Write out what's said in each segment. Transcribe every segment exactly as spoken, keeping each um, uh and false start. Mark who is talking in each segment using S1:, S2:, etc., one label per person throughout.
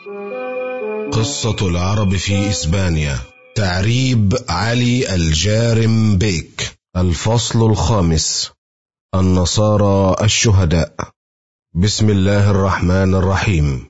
S1: قصة العرب في إسبانيا، تعريب علي الجارم بيك. الفصل الخامس، النصارى الشهداء. بسم الله الرحمن الرحيم.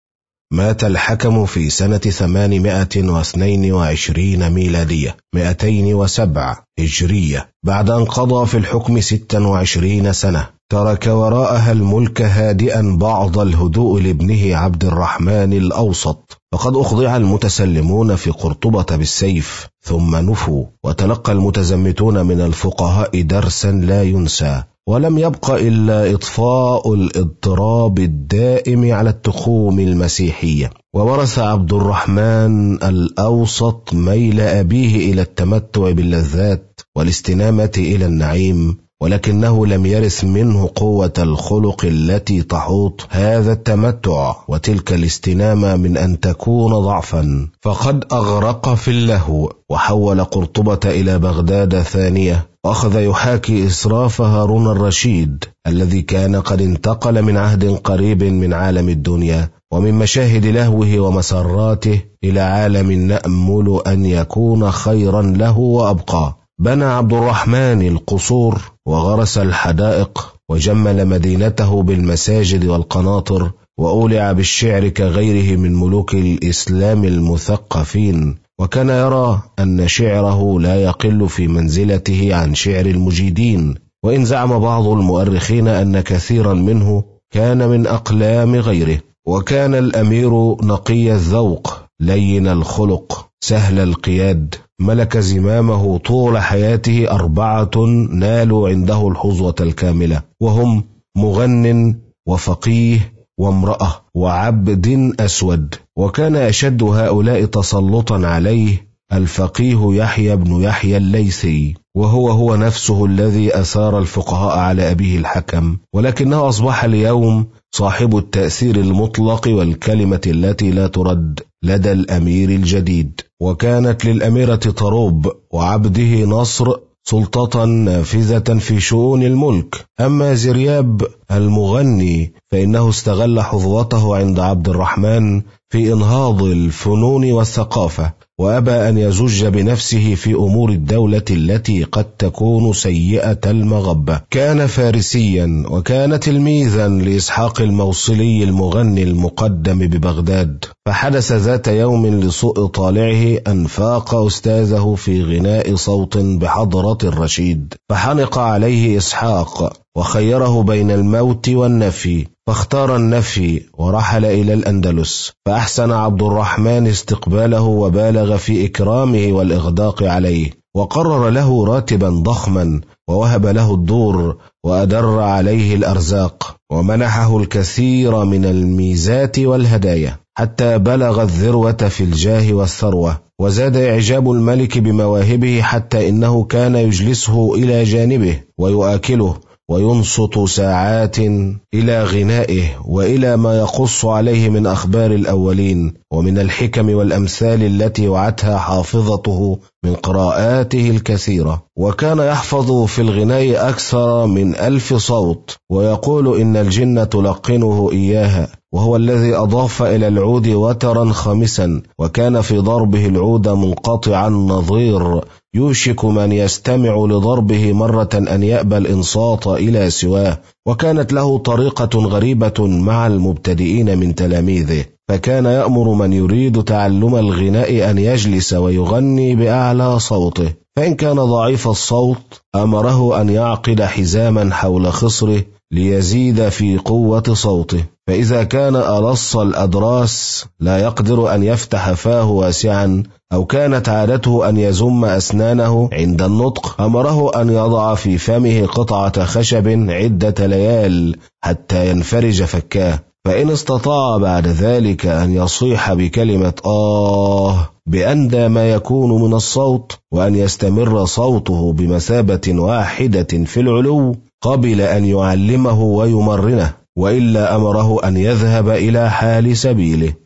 S1: مات الحكم في سنة ثمانمائة واثنين وعشرين ميلادية مئتين وسبعة هجرية، بعد أن قضى في الحكم ست وعشرين سنة. ترك وراءها الملك هادئا بعض الهدوء لابنه عبد الرحمن الأوسط، فقد أخضع المتسلمون في قرطبة بالسيف ثم نفوا، وتلقى المتزمتون من الفقهاء درسا لا ينسى، ولم يبق إلا إطفاء الاضطراب الدائم على التخوم المسيحية. وورث عبد الرحمن الأوسط ميل أبيه إلى التمتع باللذات والاستنامة إلى النعيم، ولكنه لم يرث منه قوة الخلق التي تحوط هذا التمتع وتلك الاستنامة من أن تكون ضعفا، فقد أغرق في اللهو وحول قرطبة إلى بغداد ثانية، وأخذ يحاكي إسراف هارون الرشيد الذي كان قد انتقل من عهد قريب من عالم الدنيا ومن مشاهد لهوه ومسراته إلى عالم نأمل أن يكون خيرا له وأبقى. بنى عبد الرحمن القصور وغرس الحدائق وجمل مدينته بالمساجد والقناطر، وأولع بالشعر كغيره من ملوك الإسلام المثقفين، وكان يرى أن شعره لا يقل في منزلته عن شعر المجيدين، وإن زعم بعض المؤرخين أن كثيرا منه كان من أقلام غيره. وكان الأمير نقي الذوق لين الخلق سهل القياد، ملك زمامه طول حياته أربعة نالوا عنده الحظوة الكاملة، وهم مغن وفقيه وامرأة وعبد أسود. وكان أشد هؤلاء تسلطا عليه الفقيه يحيى بن يحيى الليثي، وهو هو نفسه الذي أثار الفقهاء على أبيه الحكم، ولكنه أصبح اليوم صاحب التأثير المطلق والكلمة التي لا ترد لدى الأمير الجديد. وكانت للأميرة طروب وعبده نصر سلطة نافذة في شؤون الملك. أما زرياب المغني فإنه استغل حظوته عند عبد الرحمن في إنهاض الفنون والثقافة، وأبى أن يزج بنفسه في أمور الدولة التي قد تكون سيئة المغبة. كان فارسيا وكان تلميذا لإسحاق الموصلي المغني المقدم ببغداد، فحدث ذات يوم لسوء طالعه أن فاق أستاذه في غناء صوت بحضرة الرشيد، فحنق عليه إسحاق وخيره بين الموت والنفي، فاختار النفي ورحل إلى الأندلس. فأحسن عبد الرحمن استقباله وبالغ في إكرامه والإغداق عليه، وقرر له راتبا ضخما، ووهب له الدور وأدر عليه الأرزاق، ومنحه الكثير من الميزات والهدايا، حتى بلغ الذروة في الجاه والثروة. وزاد إعجاب الملك بمواهبه حتى إنه كان يجلسه إلى جانبه ويؤكله وينصت ساعات إلى غنائه وإلى ما يقص عليه من أخبار الأولين ومن الحكم والأمثال التي وعتها حافظته من قراءاته الكثيرة. وكان يحفظ في الغناء أكثر من ألف صوت، ويقول إن الجن تلقنه إياها، وهو الذي أضاف إلى العود وترا خامسا، وكان في ضربه العود منقطع النظير، يوشك من يستمع لضربه مرة أن يأبى الإنصات إلى سواه. وكانت له طريقة غريبة مع المبتدئين من تلاميذه، فكان يأمر من يريد تعلم الغناء أن يجلس ويغني بأعلى صوته، فإن كان ضعيف الصوت أمره أن يعقد حزاما حول خصره ليزيد في قوة صوته، فإذا كان ألص الأدراس لا يقدر أن يفتح فاه واسعا، أو كانت عادته أن يزم أسنانه عند النطق، أمره أن يضع في فمه قطعة خشب عدة ليال حتى ينفرج فكاه، فإن استطاع بعد ذلك أن يصيح بكلمة آه بأندى ما يكون من الصوت، وأن يستمر صوته بمثابة واحدة في العلو، قبل أن يعلمه ويمرنه، وإلا أمره أن يذهب إلى حال سبيله.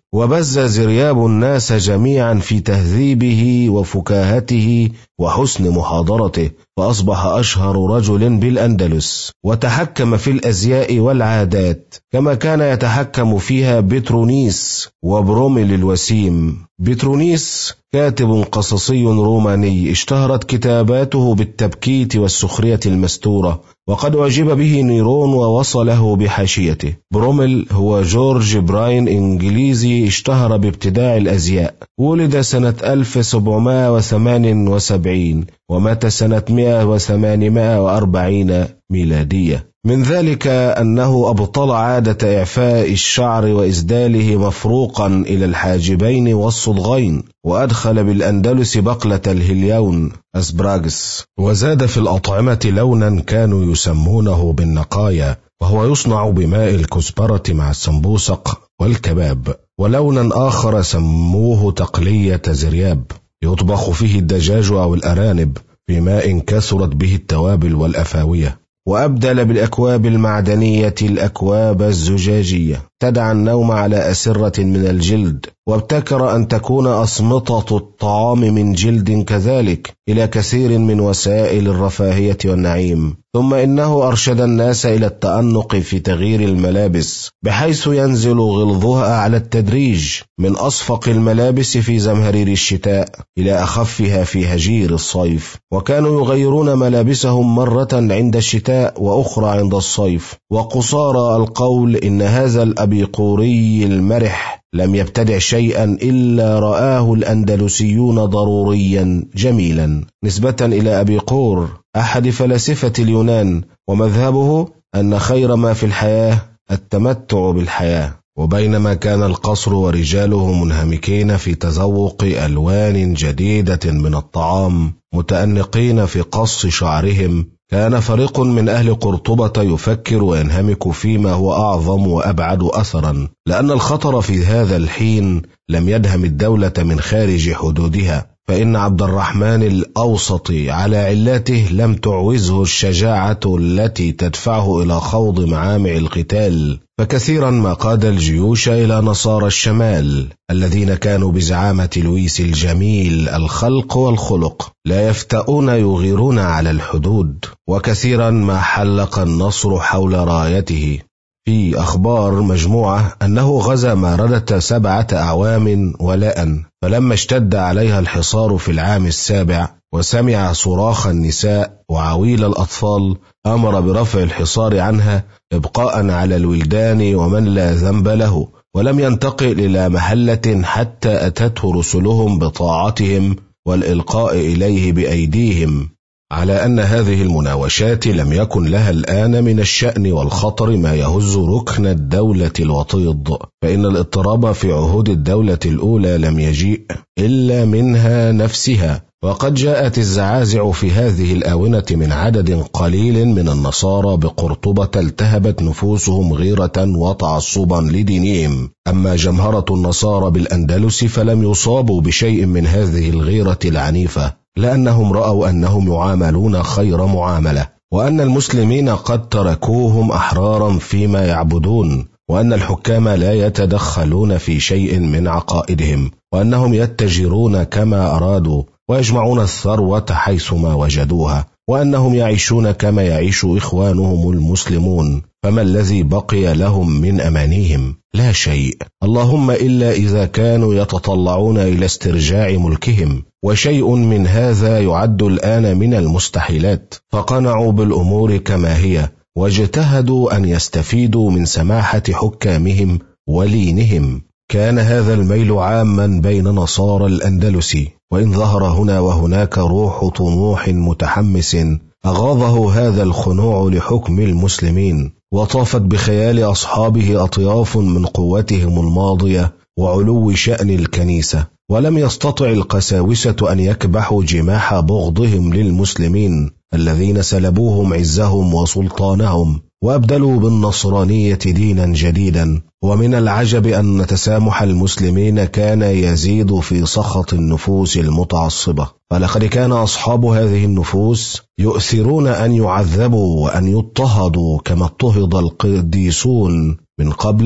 S1: وبز زرياب الناس جميعا في تهذيبه وفكاهته وحسن محاضرته، فأصبح أشهر رجل بالأندلس، وتحكم في الأزياء والعادات كما كان يتحكم فيها بترونيس وبروميل الوسيم. بترونيس كاتب قصصي روماني اشتهرت كتاباته بالتبكيت والسخرية المستورة، وقد أعجب به نيرون ووصله بحاشيته. بروميل هو جورج براين إنجليزي اشتهر بابتداع الأزياء، ولد سنة ألف وسبعمائة وثمانية وسبعين ومات سنة مئة وثمانية وأربعين ميلادية. من ذلك أنه أبطل عادة إعفاء الشعر وإسداله مفروقا إلى الحاجبين والصدغين، وأدخل بالأندلس بقلة الهليون أسبراغس، وزاد في الأطعمة لونا كانوا يسمونه بالنقايا، وهو يصنع بماء الكزبرة مع السمبوسق والكباب، ولونا آخر سموه تقلية زرياب يطبخ فيه الدجاج أو الأرانب في ماء كثرت به التوابل والأفاوية، وأبدل بالأكواب المعدنية الأكواب الزجاجية تدعى النوم على أسرة من الجلد، وابتكر أن تكون أصمطة الطعام من جلد كذلك إلى كثير من وسائل الرفاهية والنعيم. ثم إنه أرشد الناس إلى التأنق في تغيير الملابس، بحيث ينزل غلظها على التدريج من أصفق الملابس في زمهرير الشتاء إلى أخفها في هجير الصيف، وكانوا يغيرون ملابسهم مرة عند الشتاء وأخرى عند الصيف. وقصارى القول إن هذا الأبيقوري المرح لم يبتدع شيئا إلا رآه الأندلسيون ضروريا جميلا، نسبة إلى أبيقور أحد فلاسفة اليونان، ومذهبه أن خير ما في الحياة التمتع بالحياة. وبينما كان القصر ورجاله منهمكين في تذوق ألوان جديدة من الطعام متأنقين في قص شعرهم، كان فريق من أهل قرطبة يفكر وينهمك فيما هو أعظم وأبعد أثرا، لأن الخطر في هذا الحين لم يدهم الدولة من خارج حدودها، فإن عبد الرحمن الأوسط على علاته لم تعوزه الشجاعة التي تدفعه إلى خوض معامع القتال، فكثيرا ما قاد الجيوش إلى نصارى الشمال الذين كانوا بزعامة لويس الجميل الخلق والخلق لا يفتؤون يغيرون على الحدود، وكثيرا ما حلق النصر حول رايته. في أخبار مجموعة أنه غزا ماردة سبعة أعوام ولاء، فلما اشتد عليها الحصار في العام السابع وسمع صراخ النساء وعويل الأطفال أمر برفع الحصار عنها إبقاء على الولدان ومن لا ذنب له، ولم ينتقل إلى محلة حتى أتته رسلهم بطاعتهم والإلقاء إليه بأيديهم، على أن هذه المناوشات لم يكن لها الآن من الشأن والخطر ما يهز ركن الدولة الوطيد، فإن الاضطراب في عهود الدولة الأولى لم يجيء إلا منها نفسها، وقد جاءت الزعازع في هذه الآونة من عدد قليل من النصارى بقرطبة التهبت نفوسهم غيرة وتعصبا لدينهم. أما جمهرة النصارى بالأندلس فلم يصابوا بشيء من هذه الغيرة العنيفة، لأنهم رأوا أنهم يعاملون خير معاملة، وأن المسلمين قد تركوهم أحرارا فيما يعبدون، وأن الحكام لا يتدخلون في شيء من عقائدهم، وأنهم يتجرون كما أرادوا ويجمعون الثروة حيثما وجدوها، وأنهم يعيشون كما يعيش إخوانهم المسلمون، فما الذي بقي لهم من أمانيهم؟ لا شيء، اللهم إلا إذا كانوا يتطلعون إلى استرجاع ملكهم، وشيء من هذا يعد الآن من المستحيلات، فقنعوا بالأمور كما هي، واجتهدوا أن يستفيدوا من سماحة حكامهم ولينهم. كان هذا الميل عاما بين نصارى الأندلس، وإن ظهر هنا وهناك روح طموح متحمس أغاضه هذا الخنوع لحكم المسلمين، وطافت بخيال أصحابه أطياف من قوتهم الماضية وعلو شأن الكنيسة، ولم يستطع القساوسة أن يكبحوا جماح بغضهم للمسلمين الذين سلبوهم عزهم وسلطانهم وأبدلوا بالنصرانية دينا جديدا. ومن العجب أن تسامح المسلمين كان يزيد في سخط النفوس المتعصبة، فلقد كان أصحاب هذه النفوس يؤثرون أن يعذبوا وأن يضطهدوا كما اضطهد القديسون من قبل،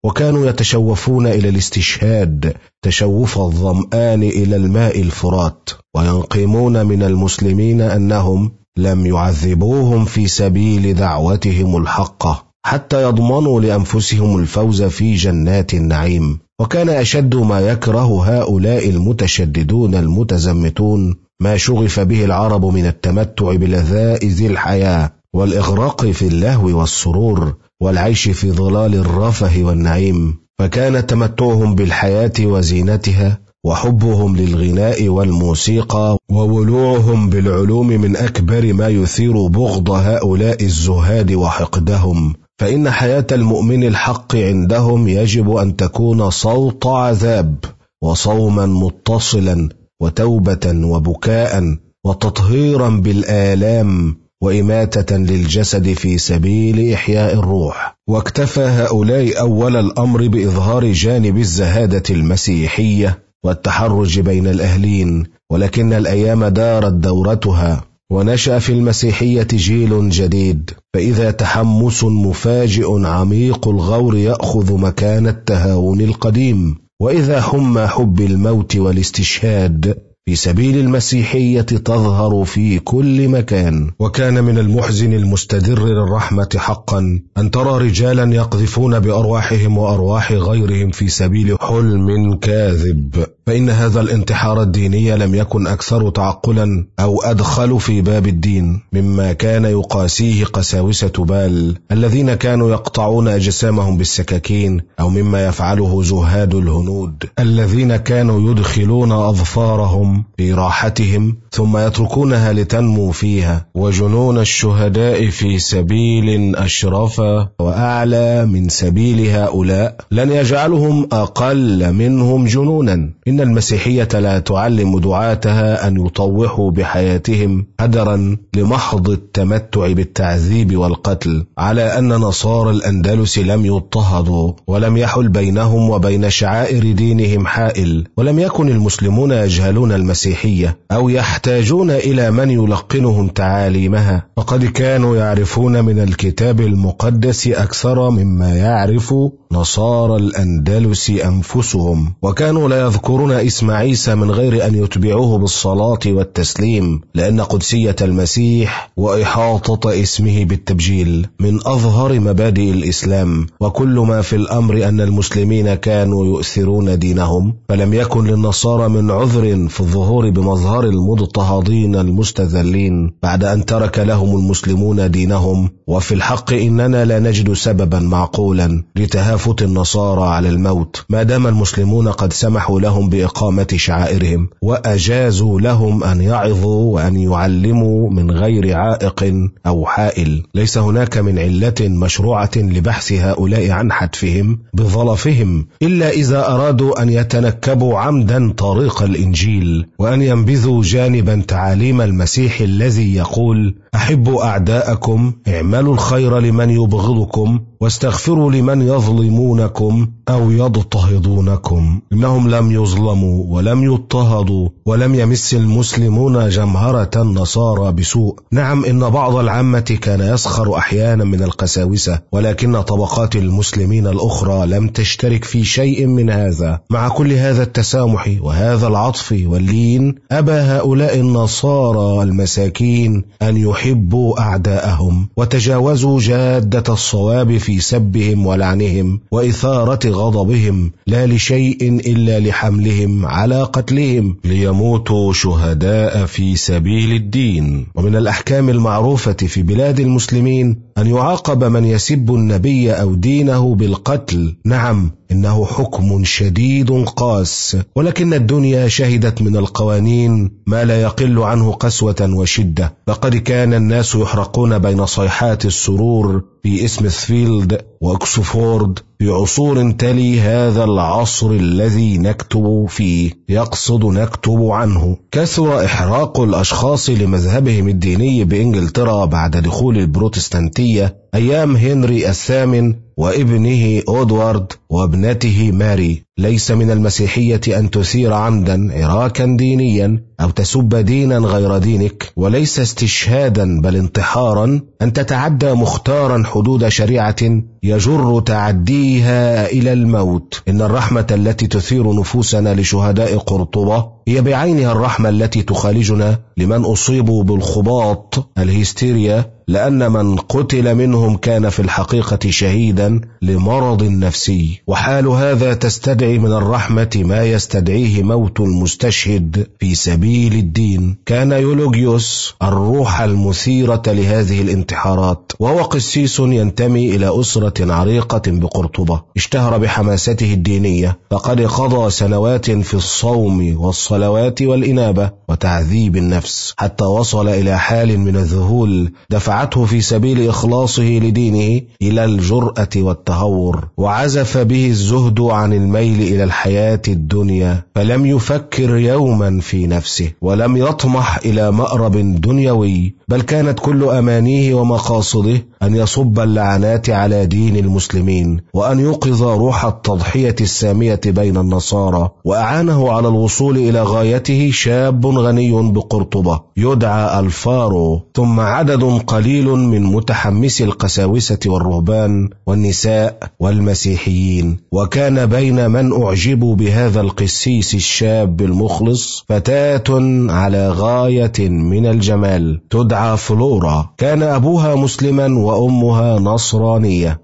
S1: وكانوا يتشوفون إلى الاستشهاد تشوف الظمآن إلى الماء الفرات، وينقمون من المسلمين أنهم لم يعذبوهم في سبيل دعوتهم الحقة حتى يضمنوا لأنفسهم الفوز في جنات النعيم. وكان أشد ما يكره هؤلاء المتشددون المتزمتون ما شغف به العرب من التمتع بلذائذ الحياة والإغراق في اللهو والسرور والعيش في ظلال الرفه والنعيم، فكان تمتعهم بالحياة وزينتها وحبهم للغناء والموسيقى وولوعهم بالعلوم من أكبر ما يثير بغض هؤلاء الزهاد وحقدهم، فإن حياة المؤمن الحق عندهم يجب أن تكون صوت عذاب وصوما متصلا وتوبة وبكاء وتطهيرا بالآلام وإماتة للجسد في سبيل إحياء الروح. واكتفى هؤلاء أول الأمر بإظهار جانب الزهادة المسيحية والتحرج بين الأهلين، ولكن الأيام دارت دورتها ونشأ في المسيحية جيل جديد، فإذا تحمس مفاجئ عميق الغور يأخذ مكان التهاون القديم، وإذا حمى حب الموت والاستشهاد في سبيل المسيحية تظهر في كل مكان. وكان من المحزن المستدر للرحمة حقا أن ترى رجالا يقذفون بأرواحهم وأرواح غيرهم في سبيل حلم كاذب، فإن هذا الانتحار الديني لم يكن أكثر تعقلا أو أدخل في باب الدين مما كان يقاسيه قساوسة بال الذين كانوا يقطعون أجسامهم بالسكاكين، أو مما يفعله زهاد الهنود الذين كانوا يدخلون أظفارهم في راحتهم ثم يتركونها لتنمو فيها، وجنون الشهداء في سبيل أشرف وأعلى من سبيل هؤلاء لن يجعلهم أقل منهم جنونا. إن المسيحية لا تعلم دعاتها أن يطوحوا بحياتهم هدرا لمحض التمتع بالتعذيب والقتل، على أن نصارى الأندلس لم يضطهدوا ولم يحل بينهم وبين شعائر دينهم حائل، ولم يكن المسلمون يجهلون المسيحية أو يحتاجون إلى من يلقنهم تعاليمها، فقد كانوا يعرفون من الكتاب المقدس أكثر مما يعرف نصارى الأندلس أنفسهم، وكانوا لا يذكرون اسم عيسى من غير أن يتبعوه بالصلاة والتسليم، لأن قدسية المسيح وإحاطة اسمه بالتبجيل من أظهر مبادئ الإسلام. وكل ما في الأمر أن المسلمين كانوا يؤثرون دينهم، فلم يكن للنصارى من عذر في الظهور بمظهر المضطهدين المستذلين بعد أن ترك لهم المسلمون دينهم. وفي الحق إننا لا نجد سببا معقولا لتهافت النصارى على الموت ما دام المسلمون قد سمحوا لهم بإقامة شعائرهم وأجازوا لهم أن يعظوا وأن يعلموا من غير عائق أو حائل. ليس هناك من علة مشروعة لبحث هؤلاء عن حتفهم بظلفهم إلا إذا أرادوا أن يتنكبوا عمدا طريق الإنجيل وأن ينبذوا جانبا تعاليم المسيح الذي يقول: أحبوا أعداءكم، اعملوا الخير لمن يبغضكم، واستغفروا لمن يظلمونكم أو يضطهدونكم. إنهم لم يظلموا ولم يضطهدوا ولم يمس المسلمون جمهرة النصارى بسوء. نعم، إن بعض العامة كان يسخر أحيانا من القساوسة، ولكن طبقات المسلمين الأخرى لم تشترك في شيء من هذا. مع كل هذا التسامح وهذا العطف واللين، أبى هؤلاء النصارى المساكين أن يحبوا أعداءهم، وتجاوزوا جادة الصواب في سبهم ولعنهم وإثارة غضبهم، لا لشيء إلا لحملهم على قتلهم ليموتوا شهداء في سبيل الدين. ومن الأحكام المعروفة في بلاد المسلمين أن يعاقب من يسب النبي أو دينه بالقتل. نعم، إنه حكم شديد قاس، ولكن الدنيا شهدت من القوانين ما لا يقل عنه قسوة وشدة. لقد كان الناس يحرقون بين صيحات السرور في إسمثفيلد وأكسفورد في عصور تلي هذا العصر الذي نكتب فيه، يقصد نكتب عنه. كثر إحراق الأشخاص لمذهبهم الديني بإنجلترا بعد دخول البروتستانتية أيام هنري الثامن وابنه أودوارد وابنته ماري. ليس من المسيحية أن تثير عمدا عراكا دينيا أو تسب دينا غير دينك، وليس استشهادا بل انتحارا أن تتعدى مختارا حدود شريعة يجر تعديها إلى الموت. إن الرحمة التي تثير نفوسنا لشهداء قرطبة هي بعينها الرحمة التي تخالجنا لمن أصيبوا بالخباط الهستيريا، لأن من قتل منهم كان في الحقيقة شهيدا لمرض نفسي، وحال هذا تستدعي من الرحمة ما يستدعيه موت المستشهد في سبيل الدين. كان يولوجيوس الروح المثيرة لهذه الانتحارات، وهو قسيس ينتمي إلى أسرة عريقة بقرطبة، اشتهر بحماسته الدينية، فقد قضى سنوات في الصوم والصلوات والإنابة وتعذيب النفس، حتى وصل إلى حال من الذهول دفعته في سبيل إخلاصه لدينه إلى الجرأة والتهور، وعزف به الزهد عن الميل إلى الحياة الدنيا، فلم يفكر يوما في نفسه ولم يطمح إلى مأرب دنيوي، بل كانت كل أمانيه ومقاصده أن يصب اللعنات على دين المسلمين، وأن يوقظ روح التضحية السامية بين النصارى. وأعانه على الوصول إلى غايته شاب غني بقرطبة يدعى الفارو، ثم عدد قليل من متحمسي القساوسة والرهبان والنساء والمسيحيين. وكان بين من أعجبوا بهذا القسيس الشاب المخلص فتاة على غاية من الجمال تدعى فلورا. كان أبوها مسلما وأمها نصرانية،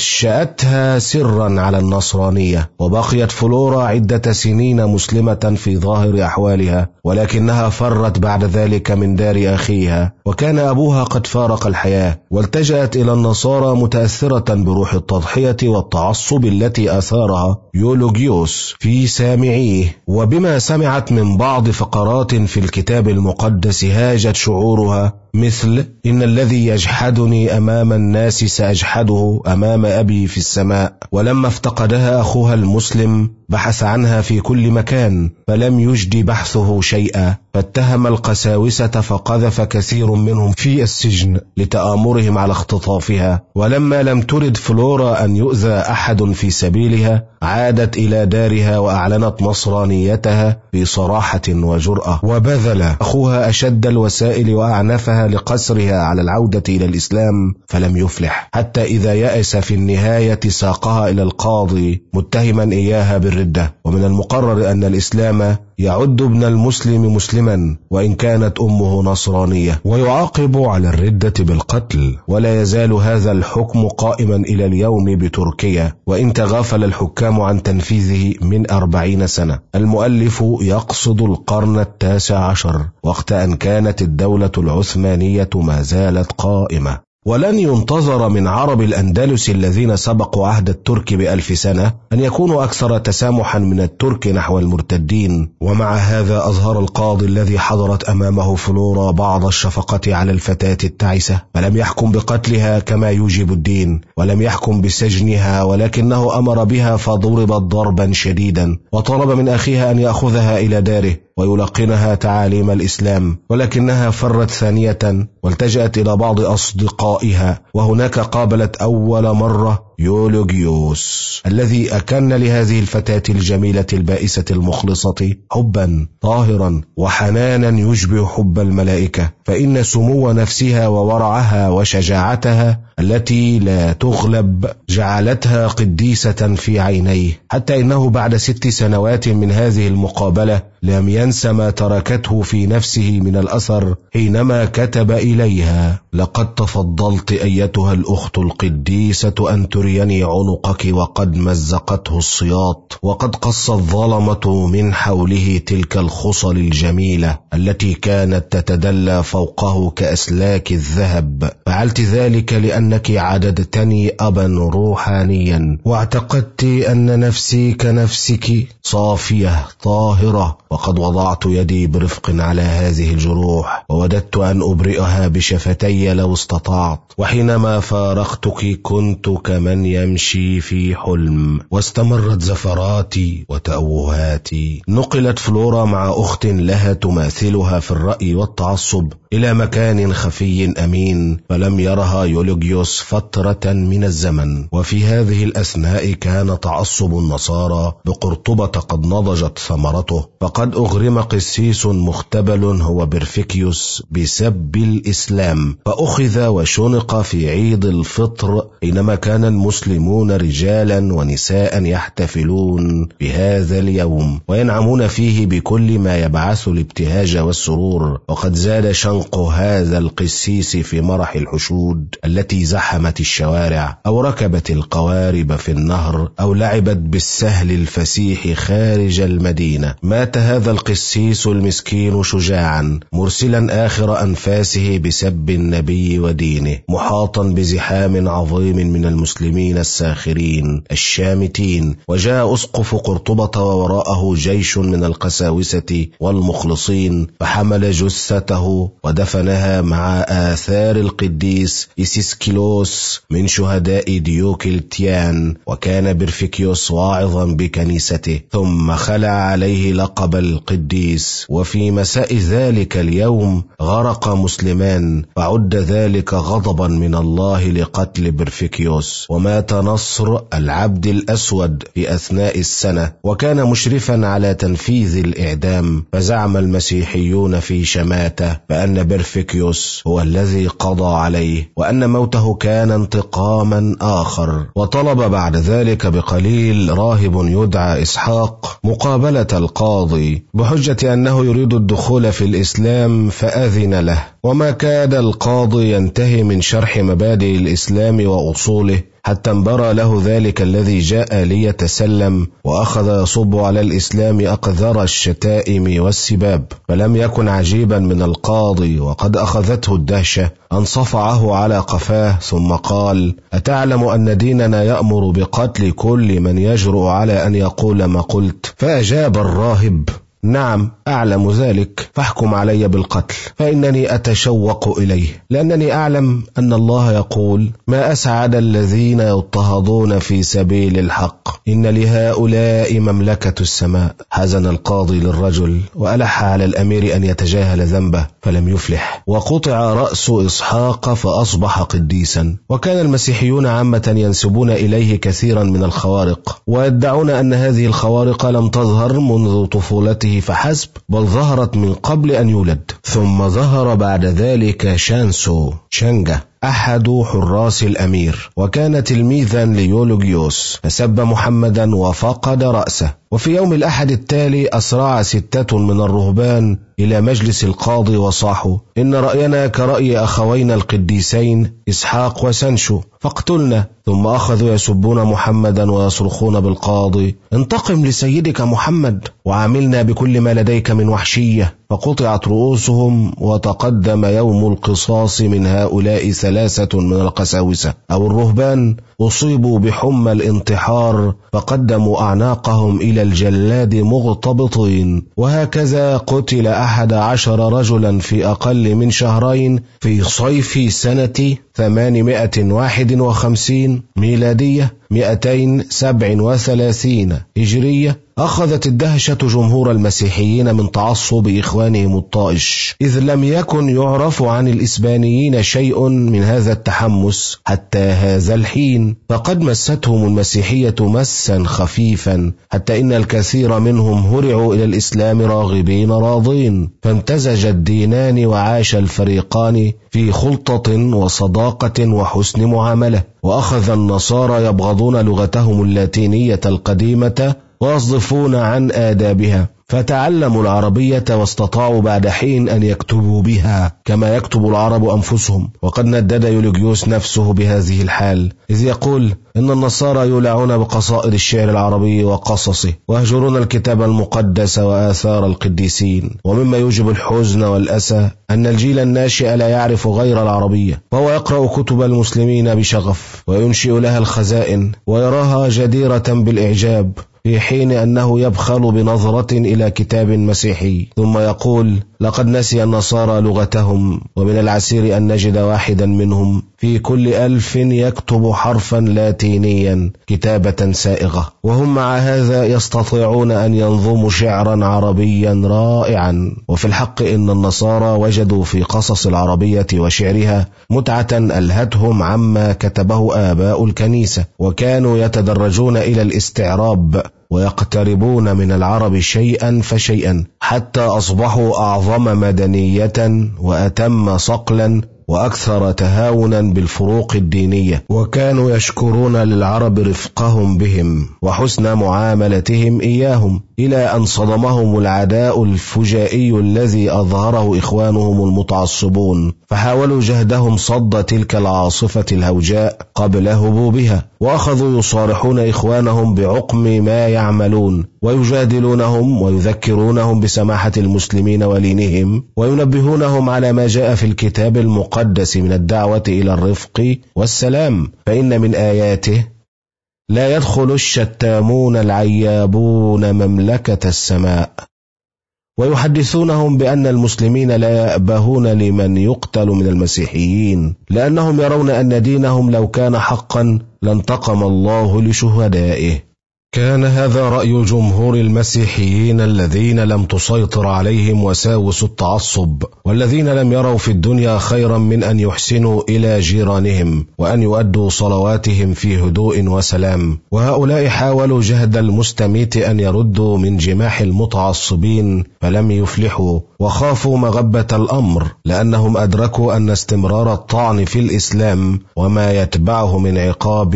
S1: فنشأتها سرا على النصرانية، وبقيت فلورا عدة سنين مسلمة في ظاهر أحوالها، ولكنها فرت بعد ذلك من دار أخيها، وكان أبوها قد فارق الحياة، والتجأت إلى النصارى متأثرة بروح التضحية والتعصب التي أثارها يولوجيوس في سامعيه. وبما سمعت من بعض فقرات في الكتاب المقدس هاجت شعورها، مثل إن الذي يجحدني أمام الناس سأجحده أمام أبي في السماء. ولما افتقدها أخوها المسلم بحث عنها في كل مكان فلم يجدي بحثه شيئا، فاتهم القساوسة فقذف كثير منهم في السجن لتآمرهم على اختطافها. ولما لم ترد فلورا أن يؤذى أحد في سبيلها عادت إلى دارها وأعلنت نصرانيتها بصراحة وجرأة، وبذل أخوها أشد الوسائل وأعنفها لقسرها على العودة إلى الإسلام فلم يفلح، حتى إذا يأس في النهاية ساقها إلى القاضي متهما إياها بالردة. ومن المقرر أن الإسلام يعد ابن المسلم مسلما وإن كانت أمه نصرانية، ويعاقب على الردة بالقتل، ولا يزال هذا الحكم قائما إلى اليوم بتركيا، وإن تغافل الحكام عن تنفيذه من أربعين سنة. المؤلف يقصد القرن التاسع عشر، وقت أن كانت الدولة العثمانية ما زالت قائمة. ولن ينتظر من عرب الأندلس الذين سبقوا عهد الترك بألف سنة أن يكونوا أكثر تسامحا من الترك نحو المرتدين. ومع هذا أظهر القاضي الذي حضرت أمامه فلورا بعض الشفقة على الفتاة التعسة، فلم يحكم بقتلها كما يوجب الدين، ولم يحكم بسجنها، ولكنه أمر بها فضربت ضربا شديدا، وطلب من أخيها أن يأخذها إلى داره ويلقنها تعاليم الإسلام، ولكنها فرت ثانية والتجأت إلى بعض أصدقائها، وهناك قابلت أول مرة يولوجيوس الذي أكن لهذه الفتاة الجميلة البائسة المخلصة حبا طاهرا وحنانا يشبه حب الملائكة، فإن سمو نفسها وورعها وشجاعتها التي لا تغلب جعلتها قديسة في عينيه، حتى إنه بعد ست سنوات من هذه المقابلة لم ينس ما تركته في نفسه من الأثر حينما كتب إليها: لقد تفضلت أيتها الأخت القديسة أن تريني عنقك وقد مزقته الصياط، وقد قص الظلمة من حوله تلك الخصل الجميلة التي كانت تتدلى فوقه كأسلاك الذهب. فعلت ذلك لأنك عددتني أبا روحانيا، واعتقدت أن نفسي كنفسك صافية طاهرة، وقد وضعت يدي برفق على هذه الجروح، ووددت أن أبرئها بشفتي لو استطعت. وحينما فارقتك كنت كما كمن يمشي في حلم. واستمرت زفراتي وتأوهاتي. نقلت فلورا مع أخت لها تماثلها في الرأي والتعصب إلى مكان خفي أمين، فلم يرها يولوجيوس فترة من الزمن. وفي هذه الأثناء كان تعصب النصارى بقرطبة قد نضجت ثمرته، فقد أغرم قسيس مختبل هو برفيكيوس بسب الإسلام، فأخذ وشنق في عيد الفطر حينما كان المسلمون رجالا ونساء يحتفلون بهذا اليوم وينعمون فيه بكل ما يبعث الابتهاج والسرور. وقد زاد شنق هذا القسيس في مرح الحشود التي زحمت الشوارع أو ركبت القوارب في النهر أو لعبت بالسهل الفسيح خارج المدينة. مات هذا القسيس المسكين شجاعا مرسلا آخر أنفاسه بسب النبي ودينه، محاطا بزحام عظيم من المسلمين الساخرين الشامتين. وجاء أسقف قرطبة ووراءه جيش من القساوسة والمخلصين، فحمل جثته ودفنها مع آثار القديس إسيسكيلوس من شهداء ديوكلتيان. وكان برفيكيوس واعظا بكنيسته، ثم خلع عليه لقب القديس. وفي مساء ذلك اليوم غرق مسلمان، فعد ذلك غضبا من الله لقتل برفيكيوس. ومات نصر العبد الأسود في أثناء السنة، وكان مشرفا على تنفيذ الإعدام. فزعم المسيحيون في شماتة بأن برفيكيوس هو الذي قضى عليه، وأن موته كان انتقاما آخر. وطلب بعد ذلك بقليل راهب يدعى إسحاق مقابلة القاضي بحجة أنه يريد الدخول في الإسلام، فأذن له. وما كاد القاضي ينتهي من شرح مبادئ الإسلام وأصوله حتى انبرى له ذلك الذي جاء ليتسلم، وأخذ يصب على الإسلام أقذر الشتائم والسباب. فلم يكن عجيبا من القاضي وقد أخذته الدهشة أن صفعه على قفاه، ثم قال: أتعلم أن ديننا يأمر بقتل كل من يجرؤ على أن يقول ما قلت؟ فأجاب الراهب: نعم أعلم ذلك، فاحكم علي بالقتل، فإنني أتشوق إليه، لأنني أعلم أن الله يقول: ما أسعد الذين يضطهدون في سبيل الحق، إن لهؤلاء مملكة السماء. حزن القاضي للرجل وألح على الأمير أن يتجاهل ذنبه، فلم يفلح، وقطع رأس إسحاق فأصبح قديسا. وكان المسيحيون عامة ينسبون إليه كثيرا من الخوارق، ويدعون أن هذه الخوارق لم تظهر منذ طفولته فحسب، بل ظهرت من قبل أن يولد. ثم ظهر بعد ذلك شانسو شانجا أحد حراس الأمير، وكان تلميذا ليولوجيوس، فسب محمدا وفقد رأسه. وفي يوم الأحد التالي أسرع ستة من الرهبان إلى مجلس القاضي وصاحوا: إن رأينا كرأي أخوينا القديسين إسحاق وسنشو، فاقتلنا. ثم أخذوا يسبون محمدا ويصرخون بالقاضي: انتقم لسيدك محمد وعاملنا بكل ما لديك من وحشية. فقطعت رؤوسهم، وتقدم يوم القصاص من هؤلاء ثلاثة من القساوسة أو الرهبان أصيبوا بحمى الانتحار، فقدموا أعناقهم إلى الجلاد مغتبطين. وهكذا قتل أحد عشر رجلا في أقل من شهرين في صيف سنة ثمانمائة واحد وخمسين ميلادية مئتين سبع وثلاثين هجرية. أخذت الدهشة جمهور المسيحيين من تعصب إخوانهم الطائش، إذ لم يكن يعرف عن الإسبانيين شيء من هذا التحمس حتى هذا الحين. فقد مستهم المسيحية مسا خفيفا، حتى إن الكثير منهم هرعوا إلى الإسلام راغبين راضين، فامتزج الدينان وعاش الفريقان في خلطة وصداقة وحسن معاملة. وأخذ النصارى يبغضون لغتهم اللاتينية القديمة ويصدفون عن آدابها، فتعلموا العربية واستطاعوا بعد حين أن يكتبوا بها كما يكتب العرب أنفسهم. وقد ندد يولوجيوس نفسه بهذه الحال، إذ يقول إن النصارى يولعون بقصائد الشعر العربي وقصصه، ويهجرون الكتاب المقدس وآثار القديسين. ومما يوجب الحزن والأسى أن الجيل الناشئ لا يعرف غير العربية، وهو يقرأ كتب المسلمين بشغف وينشئ لها الخزائن ويراها جديرة بالإعجاب، في حين أنه يبخل بنظرة إلى كتاب مسيحي، ثم يقول: لقد نسي النصارى لغتهم، ومن العسير أن نجد واحدا منهم في كل ألف يكتب حرفا لاتينيا كتابة سائغة، وهم مع هذا يستطيعون أن ينظموا شعرا عربيا رائعا. وفي الحق إن النصارى وجدوا في قصص العربية وشعرها متعة ألهتهم عما كتبه آباء الكنيسة، وكانوا يتدرجون إلى الاستعراب ويقتربون من العرب شيئا فشيئا حتى أصبحوا أعظم مدنية وأتم صقلا وأكثر تهاونا بالفروق الدينية، وكانوا يشكرون للعرب رفقهم بهم وحسن معاملتهم إياهم، إلى أن صدمهم العداء الفجائي الذي أظهره إخوانهم المتعصبون، فحاولوا جهدهم صد تلك العاصفة الهوجاء قبل هبوبها، وأخذوا يصارحون إخوانهم بعقم ما يعملون، ويجادلونهم ويذكرونهم بسماحة المسلمين ولينهم، وينبهونهم على ما جاء في الكتاب المقدس من الدعوة إلى الرفق والسلام، فإن من آياته: لا يدخل الشتامون العيابون مملكة السماء. ويحدثونهم بأن المسلمين لا يأبهون لمن يقتل من المسيحيين، لأنهم يرون أن دينهم لو كان حقا لانتقم الله لشهدائه. كان هذا رأي جمهور المسيحيين الذين لم تسيطر عليهم وساوس التعصب، والذين لم يروا في الدنيا خيرا من أن يحسنوا إلى جيرانهم وأن يؤدوا صلواتهم في هدوء وسلام. وهؤلاء حاولوا جهد المستميت أن يردوا من جماح المتعصبين فلم يفلحوا، وخافوا مغبة الأمر، لأنهم أدركوا أن استمرار الطعن في الإسلام وما يتبعه من عقاب